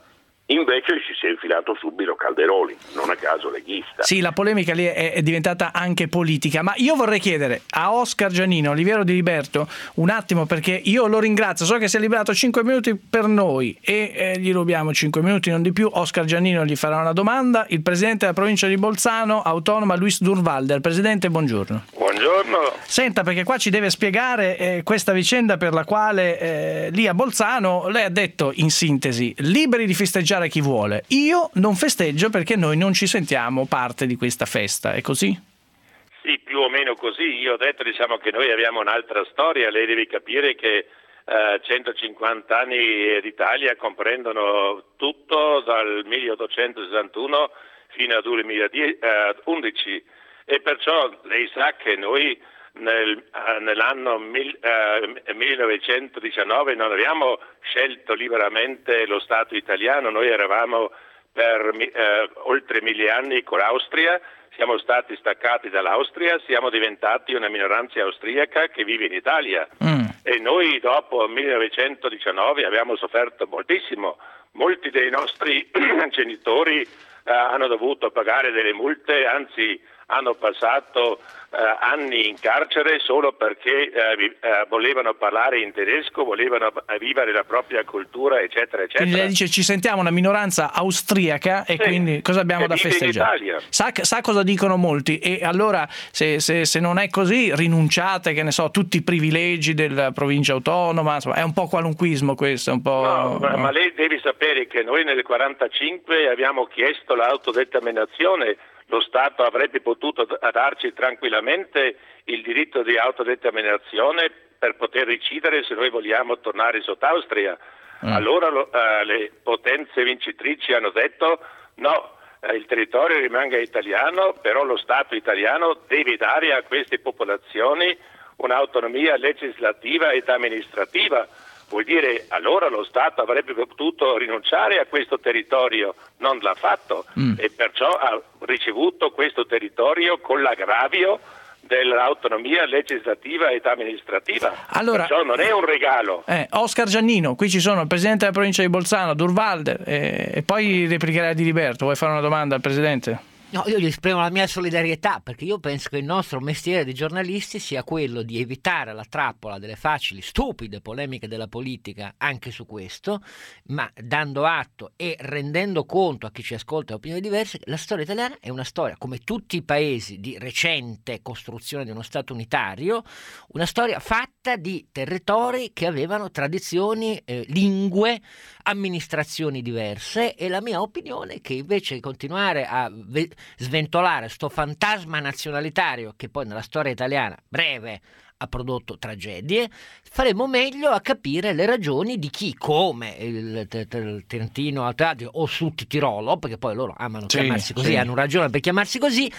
[SPEAKER 7] Invece ci si è infilato subito Calderoli, non a caso leghista.
[SPEAKER 2] Sì, la polemica lì è, è diventata anche politica, ma io vorrei chiedere a Oscar Giannino, Oliviero Di Liberto, un attimo, perché io lo ringrazio, so che si è liberato cinque minuti per noi e eh, gli rubiamo cinque minuti, non di più. Oscar Giannino gli farà una domanda. Il presidente della provincia di Bolzano autonoma, Luis Durnwalder. Presidente, buongiorno.
[SPEAKER 8] Buongiorno.
[SPEAKER 2] Senta, perché qua ci deve spiegare eh, questa vicenda per la quale eh, lì a Bolzano lei ha detto in sintesi: liberi di festeggiare chi vuole, io non festeggio perché noi non ci sentiamo parte di questa festa, è così?
[SPEAKER 8] Sì, più o meno così. Io ho detto, diciamo, che noi abbiamo un'altra storia. Lei deve capire che eh, centocinquanta anni d'Italia comprendono tutto dal milleottocentosessantuno fino al duemilaundici e perciò lei sa che noi Nel, uh, nell'anno mil, uh, millenovecentodiciannove non abbiamo scelto liberamente lo Stato italiano, noi eravamo per uh, oltre mille anni con l'Austria, siamo stati staccati dall'Austria, siamo diventati una minoranza austriaca che vive in Italia mm. e noi dopo millenovecentodiciannove abbiamo sofferto moltissimo, molti dei nostri genitori uh, hanno dovuto pagare delle multe, anzi hanno passato uh, anni in carcere solo perché uh, uh, volevano parlare in tedesco, volevano vivere la propria cultura, eccetera, eccetera.
[SPEAKER 2] Quindi lei dice ci sentiamo una minoranza austriaca e sì, quindi cosa abbiamo da festeggiare? Sa, sa cosa dicono molti e allora se, se, se non è così rinunciate, che ne so, tutti i privilegi della provincia autonoma, insomma, è un po' qualunquismo questo, è un po'...
[SPEAKER 8] No, ma, ma lei deve sapere che noi nel quarantacinque abbiamo chiesto l'autodeterminazione. Lo Stato avrebbe potuto darci tranquillamente il diritto di autodeterminazione per poter decidere se noi vogliamo tornare sott'Austria. Mm. Allora lo, uh, le potenze vincitrici hanno detto no, uh, il territorio rimanga italiano, però lo Stato italiano deve dare a queste popolazioni un'autonomia legislativa ed amministrativa. Vuol dire, allora lo Stato avrebbe potuto rinunciare a questo territorio, non l'ha fatto mm. e perciò ha ricevuto questo territorio con l'aggravio dell'autonomia legislativa ed amministrativa. Allora, perciò non è un regalo.
[SPEAKER 2] Eh, Oscar Giannino, qui ci sono il presidente della provincia di Bolzano, Durnwalder, eh, e poi replicherà Di Liberto. Vuoi fare una domanda al presidente?
[SPEAKER 6] No, io gli esprimo la mia solidarietà perché io penso che il nostro mestiere di giornalisti sia quello di evitare la trappola delle facili, stupide polemiche della politica anche su questo, ma dando atto e rendendo conto a chi ci ascolta opinioni diverse che la storia italiana è una storia, come tutti i paesi di recente costruzione di uno Stato unitario, una storia fatta di territori che avevano tradizioni, eh, lingue, amministrazioni diverse e la mia opinione è che invece di continuare a ve- sventolare sto fantasma nazionalitario che poi nella storia italiana breve ha prodotto tragedie, faremo meglio a capire le ragioni di chi, come il Trentino Alto Adige o Sud Tirolo, perché poi loro amano sì, chiamarsi così, sì. hanno ragione per chiamarsi così,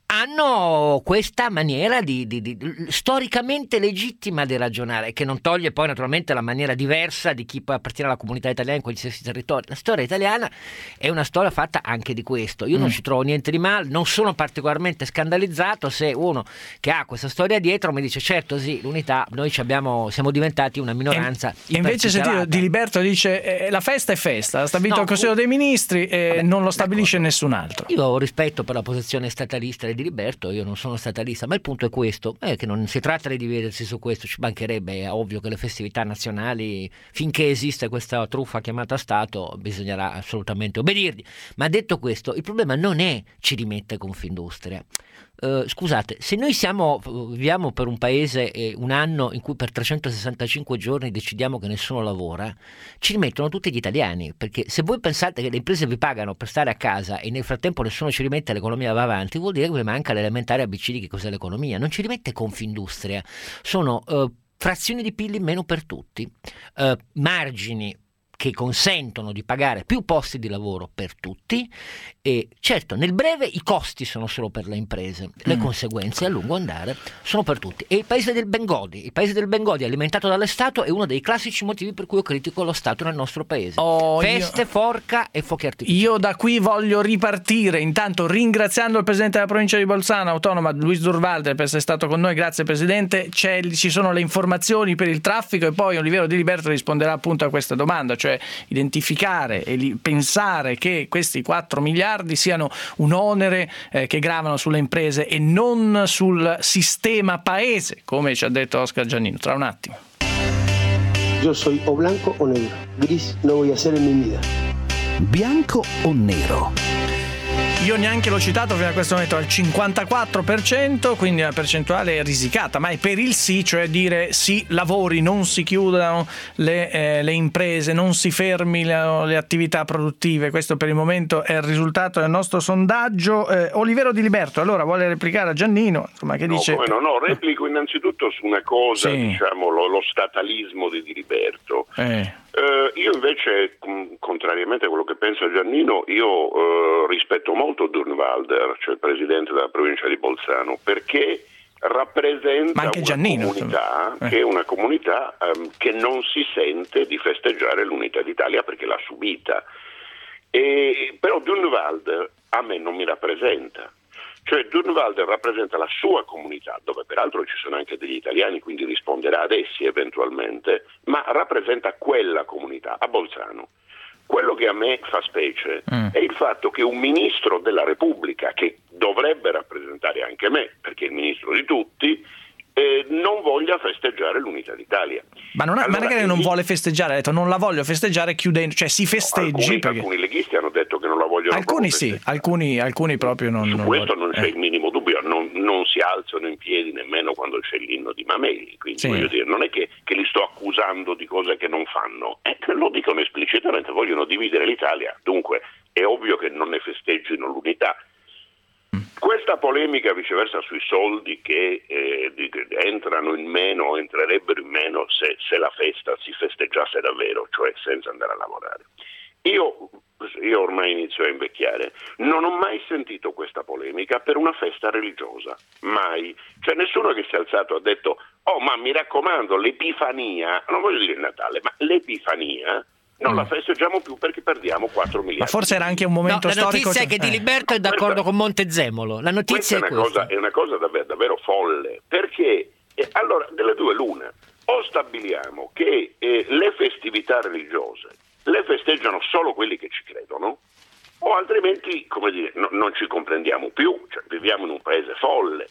[SPEAKER 6] hanno questa maniera di, di, di, storicamente legittima di ragionare, che non toglie poi naturalmente la maniera diversa di chi poi appartiene alla comunità italiana in quegli stessi territori. La storia italiana è una storia fatta anche di questo. Io mm. non ci trovo niente di male, non sono particolarmente scandalizzato se uno che ha questa storia dietro mi dice certo sì, l'unità, noi ci abbiamo, siamo diventati una minoranza.
[SPEAKER 2] E invece sentito Di Liberto dice eh, la festa è festa, ha stabilito no, il Consiglio dei Ministri e vabbè, non lo stabilisce d'accordo. Nessun altro.
[SPEAKER 6] Io ho rispetto per la posizione statalista di Di Liberto, io non sono statalista, ma il punto è questo, è che non si tratta di dividersi su questo, ci mancherebbe, è ovvio che le festività nazionali, finché esiste questa truffa chiamata Stato, bisognerà assolutamente obbedirgli. Ma detto questo, il problema non è ci rimette Confindustria. Uh, scusate, se noi siamo viviamo per un paese eh, un anno in cui per trecentosessantacinque giorni decidiamo che nessuno lavora, ci rimettono tutti gli italiani, perché se voi pensate che le imprese vi pagano per stare a casa e nel frattempo nessuno ci rimette, l'economia va avanti, vuol dire che vi manca l'elementare A B C di che cos'è l'economia. Non ci rimette Confindustria, sono uh, frazioni di P I L in meno per tutti, uh, margini che consentono di pagare più posti di lavoro per tutti e certo nel breve i costi sono solo per le imprese, le mm. conseguenze a lungo andare sono per tutti. E il paese del Bengodi, il paese del Bengodi alimentato dallo Stato è uno dei classici motivi per cui io critico lo Stato nel nostro paese. Oh, Feste, io... forca e fuochi artificiali.
[SPEAKER 2] Io da qui voglio ripartire intanto ringraziando il presidente della provincia di Bolzano autonoma Luis Durnwalder per essere stato con noi, grazie presidente. C'è, ci sono le informazioni per il traffico e poi Oliviero Di Liberto risponderà appunto a questa domanda, cioè cioè identificare e li, pensare che questi quattro miliardi siano un onere eh, che gravano sulle imprese e non sul sistema paese, come ci ha detto Oscar Giannino. Tra un attimo.
[SPEAKER 4] Yo soy o blanco o negro. Gris no voy a ser en mi vida.
[SPEAKER 1] Bianco o nero?
[SPEAKER 2] Io neanche l'ho citato fino a questo momento, al cinquantaquattro per cento, quindi una percentuale risicata, ma è per il sì, cioè dire sì, lavori, non si chiudano le, eh, le imprese, non si fermino le attività produttive. Questo per il momento è il risultato del nostro sondaggio. Eh, Olivero Di Liberto, allora vuole replicare a Giannino, insomma, che
[SPEAKER 7] no,
[SPEAKER 2] dice...
[SPEAKER 7] Come no, no, replico innanzitutto su una cosa,
[SPEAKER 2] sì.
[SPEAKER 7] diciamo, lo, lo statalismo di Di Liberto.
[SPEAKER 2] Eh.
[SPEAKER 7] Uh, io invece, com- contrariamente a quello che pensa Giannino, io uh, rispetto molto Durnwalder, cioè il presidente della provincia di Bolzano, perché rappresenta una
[SPEAKER 2] Giannino,
[SPEAKER 7] comunità
[SPEAKER 2] eh.
[SPEAKER 7] che è una comunità um, che non si sente di festeggiare l'unità d'Italia perché l'ha subita. E, però Durnwalder a me non mi rappresenta. Cioè Durnwalder rappresenta la sua comunità, dove peraltro ci sono anche degli italiani, quindi risponderà ad essi eventualmente, ma rappresenta quella comunità, a Bolzano. Quello che a me fa specie mm. è il fatto che un ministro della Repubblica, che dovrebbe rappresentare anche me, perché è il ministro di tutti, eh, non voglia festeggiare l'unità d'Italia.
[SPEAKER 2] Ma non, ha,
[SPEAKER 7] allora,
[SPEAKER 2] ma non è che non vuole festeggiare, ha detto non la voglio festeggiare chiudendo, cioè si festeggi.
[SPEAKER 7] No, alcuni,
[SPEAKER 2] perché...
[SPEAKER 7] alcuni leghisti hanno detto che non la vogliono
[SPEAKER 2] alcuni sì, alcuni, alcuni proprio non.
[SPEAKER 7] Su
[SPEAKER 2] non
[SPEAKER 7] questo
[SPEAKER 2] voglio.
[SPEAKER 7] non c'è
[SPEAKER 2] eh.
[SPEAKER 7] il minimo dubbio, non, non si alzano in piedi nemmeno quando c'è l'inno di Mameli, quindi
[SPEAKER 2] sì.
[SPEAKER 7] voglio dire, non è che, che li sto accusando di cose che non fanno, eh, lo dicono esplicitamente, vogliono dividere l'Italia, dunque è ovvio che non ne festeggino l'unità. Questa polemica viceversa sui soldi che eh, entrano in meno o entrerebbero in meno se, se la festa si festeggiasse davvero, cioè senza andare a lavorare. Io, io ormai inizio a invecchiare, non ho mai sentito questa polemica per una festa religiosa, mai. Cioè nessuno che si è alzato ha detto oh ma mi raccomando l'Epifania, non voglio dire il Natale, ma l'Epifania non la festeggiamo più perché perdiamo quattro miliardi.
[SPEAKER 2] Ma forse era anche un momento
[SPEAKER 6] no, la
[SPEAKER 2] storico.
[SPEAKER 6] La notizia è che Di Liberto
[SPEAKER 7] eh.
[SPEAKER 6] è d'accordo
[SPEAKER 7] questa,
[SPEAKER 6] con Montezemolo. La notizia
[SPEAKER 7] questa
[SPEAKER 6] è,
[SPEAKER 7] è una
[SPEAKER 6] questa.
[SPEAKER 7] cosa, è una cosa davvero, davvero folle, perché eh, allora delle due l'una, o stabiliamo che eh, le festività religiose le festeggiano solo quelli che ci credono, o altrimenti, come dire, no, non ci comprendiamo più, cioè, viviamo in un paese folle.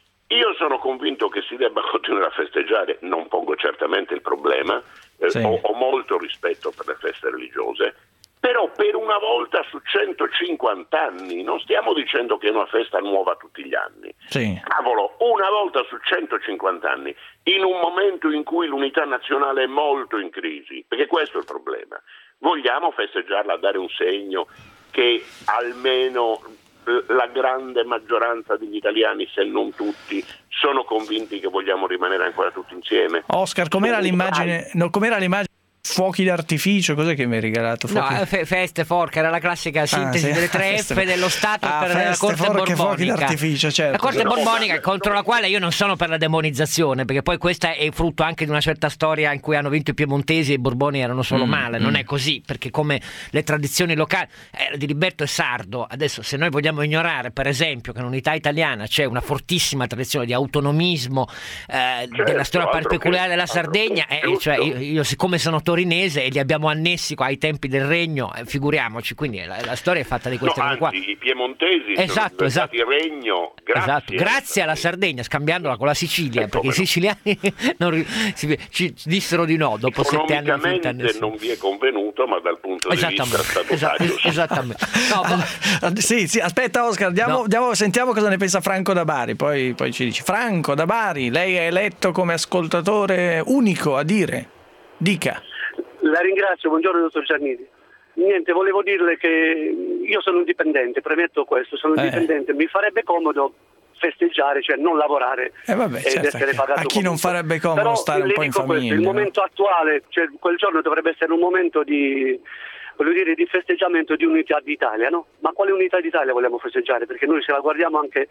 [SPEAKER 7] Io sono convinto che si debba continuare a festeggiare, non pongo certamente il problema, eh,
[SPEAKER 2] sì.
[SPEAKER 7] ho, ho molto rispetto per le feste religiose, però per una volta su centocinquanta anni, non stiamo dicendo che è una festa nuova tutti gli anni,
[SPEAKER 2] sì.
[SPEAKER 7] cavolo, una volta su centocinquanta anni, in un momento in cui l'unità nazionale è molto in crisi, perché questo è il problema, vogliamo festeggiarla, dare un segno che almeno la grande maggioranza degli italiani, se non tutti, sono convinti che vogliamo rimanere ancora tutti insieme.
[SPEAKER 2] Oscar, com'era l'immagine? No, com'era l'immagine? Fuochi d'artificio, cos'è che mi hai regalato? Fuochi...
[SPEAKER 6] No, fe- feste, forche, era la classica sintesi
[SPEAKER 2] ah, sì.
[SPEAKER 6] delle tre F dello Stato
[SPEAKER 2] ah,
[SPEAKER 6] per
[SPEAKER 2] feste,
[SPEAKER 6] la Corte
[SPEAKER 2] forche,
[SPEAKER 6] borbonica.
[SPEAKER 2] Fuochi d'artificio, certo.
[SPEAKER 6] La Corte
[SPEAKER 7] no,
[SPEAKER 6] borbonica
[SPEAKER 7] no,
[SPEAKER 6] contro
[SPEAKER 7] no.
[SPEAKER 6] la quale io non sono per la demonizzazione, perché poi questa è frutto anche di una certa storia in cui hanno vinto i piemontesi e i borboni erano solo
[SPEAKER 2] mm,
[SPEAKER 6] male,
[SPEAKER 2] mm.
[SPEAKER 6] non è così, perché come le tradizioni locali, eh, Di Liberto è sardo, adesso se noi vogliamo ignorare per esempio che nell'unità italiana c'è una fortissima tradizione di autonomismo eh,
[SPEAKER 7] certo,
[SPEAKER 6] della storia peculiare
[SPEAKER 7] che,
[SPEAKER 6] della Sardegna, eh, cioè io, io siccome sono torinese e li abbiamo annessi ai tempi del regno, eh, figuriamoci, quindi la, la storia è fatta di queste
[SPEAKER 7] no,
[SPEAKER 6] cose qua.
[SPEAKER 7] Anzi, i piemontesi
[SPEAKER 6] esatto,
[SPEAKER 7] sono
[SPEAKER 6] esatto.
[SPEAKER 7] il regno grazie,
[SPEAKER 6] esatto. grazie alla Sardegna, scambiandola con la Sicilia,
[SPEAKER 7] eh,
[SPEAKER 6] perché i siciliani non, si, ci dissero di no dopo sette anni di finta annessione.
[SPEAKER 7] non vi è convenuto, ma dal punto di vista statutario
[SPEAKER 6] esatto, esattamente. No,
[SPEAKER 2] allora, sì, sì, aspetta Oscar, andiamo,
[SPEAKER 6] no.
[SPEAKER 2] andiamo, sentiamo cosa ne pensa Franco da Bari, poi, poi ci dici. Franco da Bari, lei è eletto come ascoltatore unico a dire, dica.
[SPEAKER 9] La ringrazio, buongiorno dottor Giannini. Niente, volevo dirle che io sono un dipendente, premetto questo, sono un
[SPEAKER 2] eh.
[SPEAKER 9] dipendente, mi farebbe comodo festeggiare, cioè non lavorare
[SPEAKER 2] eh vabbè,
[SPEAKER 9] ed
[SPEAKER 2] certo,
[SPEAKER 9] essere pagato
[SPEAKER 2] a chi non
[SPEAKER 9] comunque.
[SPEAKER 2] farebbe comodo
[SPEAKER 9] Però
[SPEAKER 2] stare un
[SPEAKER 9] le
[SPEAKER 2] po' in
[SPEAKER 9] dico
[SPEAKER 2] famiglia,
[SPEAKER 9] questo, il
[SPEAKER 2] no?
[SPEAKER 9] momento attuale, cioè quel giorno dovrebbe essere un momento di, voglio dire, di festeggiamento di unità d'Italia, no? Ma quale unità d'Italia vogliamo festeggiare? Perché noi se la guardiamo anche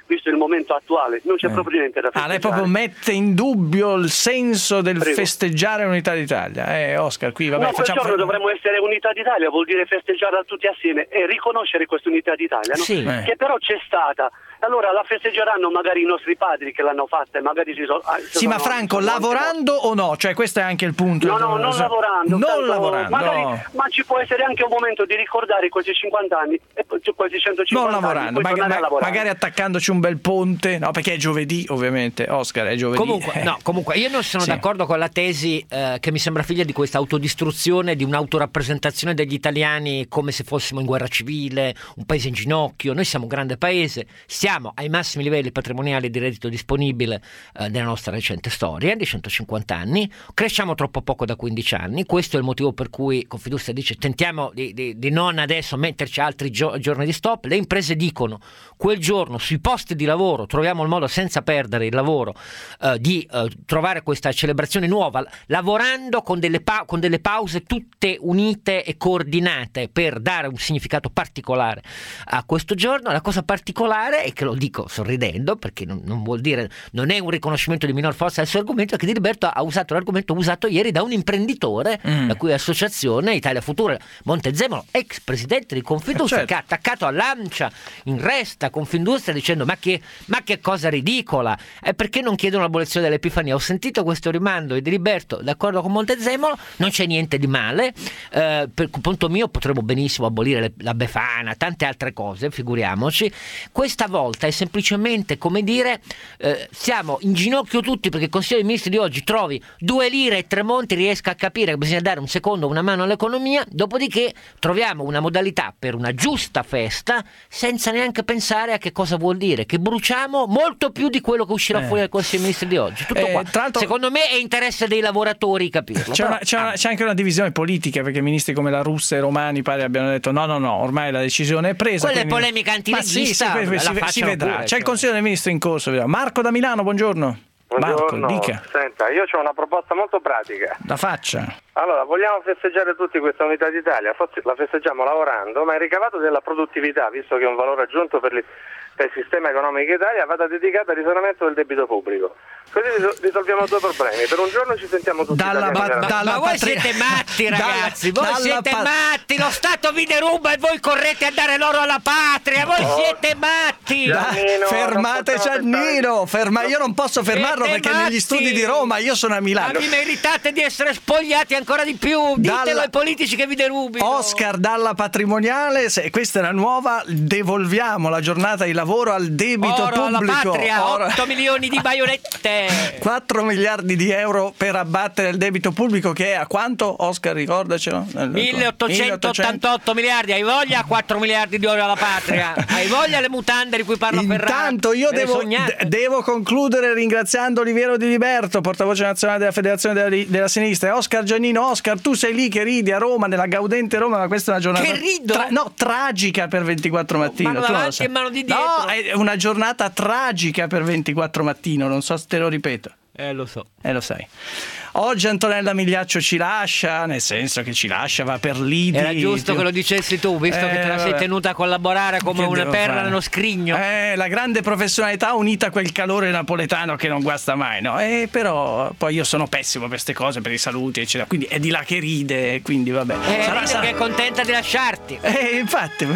[SPEAKER 9] visto il momento attuale, non c'è
[SPEAKER 2] eh.
[SPEAKER 9] proprio niente da festeggiare.
[SPEAKER 2] Ah, lei proprio mette in dubbio il senso del
[SPEAKER 9] Prego.
[SPEAKER 2] festeggiare l'unità d'Italia. Eh, Oscar, qui vabbè,
[SPEAKER 9] no, quel
[SPEAKER 2] facciamo...
[SPEAKER 9] giorno dovremmo essere unità d'Italia, vuol dire festeggiarla tutti assieme e riconoscere questa unità d'Italia, no?
[SPEAKER 6] Sì.
[SPEAKER 2] Eh.
[SPEAKER 9] Che però c'è stata. Allora la festeggeranno magari i nostri padri che l'hanno fatta e magari si sono... Si
[SPEAKER 2] Sì,
[SPEAKER 9] sono,
[SPEAKER 2] ma Franco,
[SPEAKER 9] si sono
[SPEAKER 2] lavorando o no? Cioè questo è anche il punto.
[SPEAKER 9] No, no, non
[SPEAKER 2] So-
[SPEAKER 9] lavorando.
[SPEAKER 2] Non
[SPEAKER 9] tanto,
[SPEAKER 2] lavorando.
[SPEAKER 9] magari,
[SPEAKER 2] no.
[SPEAKER 9] Ma ci può essere anche un momento di ricordare questi cinquanta anni e poi questi centocinquanta
[SPEAKER 2] Non lavorando,
[SPEAKER 9] anni, poi
[SPEAKER 2] mag-
[SPEAKER 9] tornare a
[SPEAKER 2] ma-
[SPEAKER 9] lavorare.
[SPEAKER 2] magari attaccandoci un bel ponte, no, perché è giovedì, ovviamente. Oscar, è giovedì.
[SPEAKER 6] Comunque,
[SPEAKER 2] Eh.
[SPEAKER 6] no, comunque io non sono
[SPEAKER 2] Sì.
[SPEAKER 6] d'accordo con la tesi eh, che mi sembra figlia di questa autodistruzione, di un'autorappresentazione degli italiani come se fossimo in guerra civile, un paese in ginocchio. Noi siamo un grande paese, siamo ai massimi livelli patrimoniali di reddito disponibile eh, della nostra recente storia, di centocinquanta anni, cresciamo troppo poco da quindici anni, questo è il motivo per cui Confindustria dice tentiamo di, di, di non adesso metterci altri gio- giorni di stop. Le imprese dicono quel giorno sui posti di lavoro troviamo il modo senza perdere il lavoro eh, di eh, trovare questa celebrazione nuova, lavorando con delle, pa- con delle pause tutte unite e coordinate per dare un significato particolare a questo giorno. La cosa particolare, e che lo dico sorridendo perché non, non vuol dire, non è un riconoscimento di minor forza del suo argomento, è che Di Liberto ha usato l'argomento usato ieri da un imprenditore,
[SPEAKER 2] mm.
[SPEAKER 6] la cui associazione Italia Futura, Montezemolo, ex presidente di Confindustria,
[SPEAKER 2] certo.
[SPEAKER 6] che ha attaccato a Lancia in resta Confindustria dicendo ma che, ma che cosa ridicola, e perché non chiedono l'abolizione dell'Epifania. Ho sentito questo rimando di Di Liberto, d'accordo con Montezemolo, non c'è niente di male, eh, per conto mio potremmo benissimo abolire le, la Befana, tante altre cose, figuriamoci. Questa volta è semplicemente come dire eh, siamo in ginocchio tutti perché il Consiglio dei Ministri di oggi trovi due lire e Tremonti riesca a capire che bisogna dare un secondo una mano all'economia, dopodiché troviamo una modalità per una giusta festa senza neanche pensare a che cosa vuol dire, che bruciamo molto più di quello che uscirà
[SPEAKER 2] Eh.
[SPEAKER 6] fuori dal Consiglio dei Ministri di oggi. Tutto
[SPEAKER 2] Eh,
[SPEAKER 6] qua.
[SPEAKER 2] tra l'altro-
[SPEAKER 6] Secondo me è interesse dei lavoratori capirlo.
[SPEAKER 2] C'è,
[SPEAKER 6] però-
[SPEAKER 2] una- c'è una- c'è anche una divisione politica, perché ministri come la Russa e Romani pare abbiano detto no no no, ormai la decisione è presa.
[SPEAKER 6] Quella è
[SPEAKER 2] quindi-
[SPEAKER 6] polemica
[SPEAKER 2] Ma sì, sì,
[SPEAKER 6] antileghista,
[SPEAKER 2] que-
[SPEAKER 6] la
[SPEAKER 2] si, si
[SPEAKER 6] facciano
[SPEAKER 2] vedrà.
[SPEAKER 6] pure,
[SPEAKER 2] C'è
[SPEAKER 6] cioè.
[SPEAKER 2] il Consiglio dei Ministri in corso. vediamo. Marco da Milano, buongiorno. Marco,
[SPEAKER 10] Buongiorno.
[SPEAKER 2] dica.
[SPEAKER 10] Senta, io ho una proposta molto pratica.
[SPEAKER 2] La faccia.
[SPEAKER 10] Allora, vogliamo festeggiare tutti questa unità d'Italia, forse la festeggiamo lavorando, ma il ricavato della produttività, visto che è un valore aggiunto per, li, per il sistema economico Italia, vada dedicato al risanamento del debito pubblico. Così risol- risolviamo due problemi. Per un giorno ci sentiamo tutti
[SPEAKER 2] Dalla
[SPEAKER 10] italiani.
[SPEAKER 2] ba-
[SPEAKER 6] Ma,
[SPEAKER 2] dalla
[SPEAKER 6] ma voi
[SPEAKER 2] patria-
[SPEAKER 6] siete matti ragazzi,
[SPEAKER 2] Dalla-
[SPEAKER 6] voi
[SPEAKER 2] dalla
[SPEAKER 6] siete
[SPEAKER 2] pa-
[SPEAKER 6] matti, lo Stato vi deruba e voi correte a dare l'oro alla patria, voi
[SPEAKER 10] Oh.
[SPEAKER 6] siete matti.
[SPEAKER 2] Da-
[SPEAKER 10] Giannino,
[SPEAKER 2] fermate
[SPEAKER 10] non possiamo
[SPEAKER 2] Giannino, ferma- io non posso fermarlo
[SPEAKER 6] Siete
[SPEAKER 2] perché negli
[SPEAKER 6] matti.
[SPEAKER 2] studi di Roma, io sono a
[SPEAKER 6] Ma
[SPEAKER 2] Milano.
[SPEAKER 6] vi meritate di essere spogliati ancora di più, ditelo
[SPEAKER 2] Dalla-
[SPEAKER 6] ai politici che vi derubino.
[SPEAKER 2] Oscar dalla patrimoniale, se questa è la nuova, devolviamo la giornata di lavoro al debito
[SPEAKER 6] Oro alla
[SPEAKER 2] pubblico.
[SPEAKER 6] patria,
[SPEAKER 2] Oro-
[SPEAKER 6] otto milioni di baionette.
[SPEAKER 2] quattro miliardi di euro per abbattere il debito pubblico, che è a quanto, Oscar, ricordacelo?
[SPEAKER 6] milleottocentottantotto miliardi, hai voglia? quattro miliardi di oro alla patria, hai voglia le mutande di cui parla Ferrari?
[SPEAKER 2] Intanto io
[SPEAKER 6] Me le
[SPEAKER 2] devo,
[SPEAKER 6] sognate?
[SPEAKER 2] de- devo concludere ringraziando Oliviero Di Liberto, portavoce nazionale della Federazione della, Ri- della Sinistra, e Oscar Giannino. Oscar, tu sei lì che ridi a Roma, nella gaudente Roma, ma questa è una giornata
[SPEAKER 6] Che rido?
[SPEAKER 2] tra- no, tragica per ventiquattro mattino.
[SPEAKER 6] Mano
[SPEAKER 2] tu non lo
[SPEAKER 6] davanti
[SPEAKER 2] sai.
[SPEAKER 6] e mano di dietro.
[SPEAKER 2] No, è una giornata tragica per ventiquattro mattino, non so se te lo ripeto.
[SPEAKER 6] Eh, lo so.
[SPEAKER 2] Eh, lo sai. Oggi Antonella Migliaccio ci lascia, nel senso che ci lascia, va per Lidi.
[SPEAKER 6] Era giusto che lo dicessi tu, visto
[SPEAKER 2] Eh,
[SPEAKER 6] che te la sei
[SPEAKER 2] vabbè.
[SPEAKER 6] tenuta a collaborare come
[SPEAKER 2] Che
[SPEAKER 6] una
[SPEAKER 2] devo
[SPEAKER 6] perla
[SPEAKER 2] fare?
[SPEAKER 6] nello scrigno.
[SPEAKER 2] Eh, la grande professionalità unita a quel calore napoletano che non guasta mai, no? Eh, però poi io sono pessimo per queste cose, per i saluti, eccetera. Quindi è di là che ride, quindi vabbè.
[SPEAKER 6] Eh,
[SPEAKER 2] Sarà-
[SPEAKER 6] ride
[SPEAKER 2] sarà-
[SPEAKER 6] che è contenta di lasciarti.
[SPEAKER 2] Eh, infatti.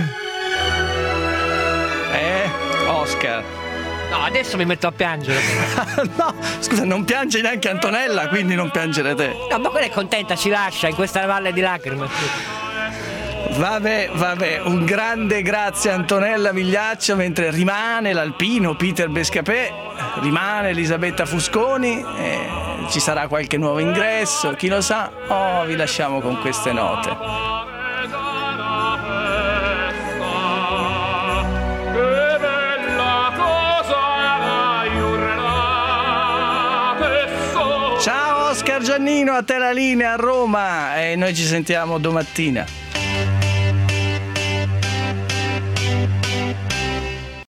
[SPEAKER 2] Eh, Oscar.
[SPEAKER 6] No, adesso mi metto a piangere.
[SPEAKER 2] No, scusa, non piange neanche Antonella, quindi non piangere te.
[SPEAKER 6] No, ma quella è contenta, ci lascia in questa valle di lacrime.
[SPEAKER 2] Vabbè, vabbè, un grande grazie a Antonella Migliaccio, mentre rimane l'alpino Peter Bescapè, rimane Elisabetta Fusconi, eh, ci sarà qualche nuovo ingresso, chi lo sa. Oh, vi lasciamo con queste note. Ciao Oscar Giannino, a te la linea a Roma, e noi ci sentiamo domattina.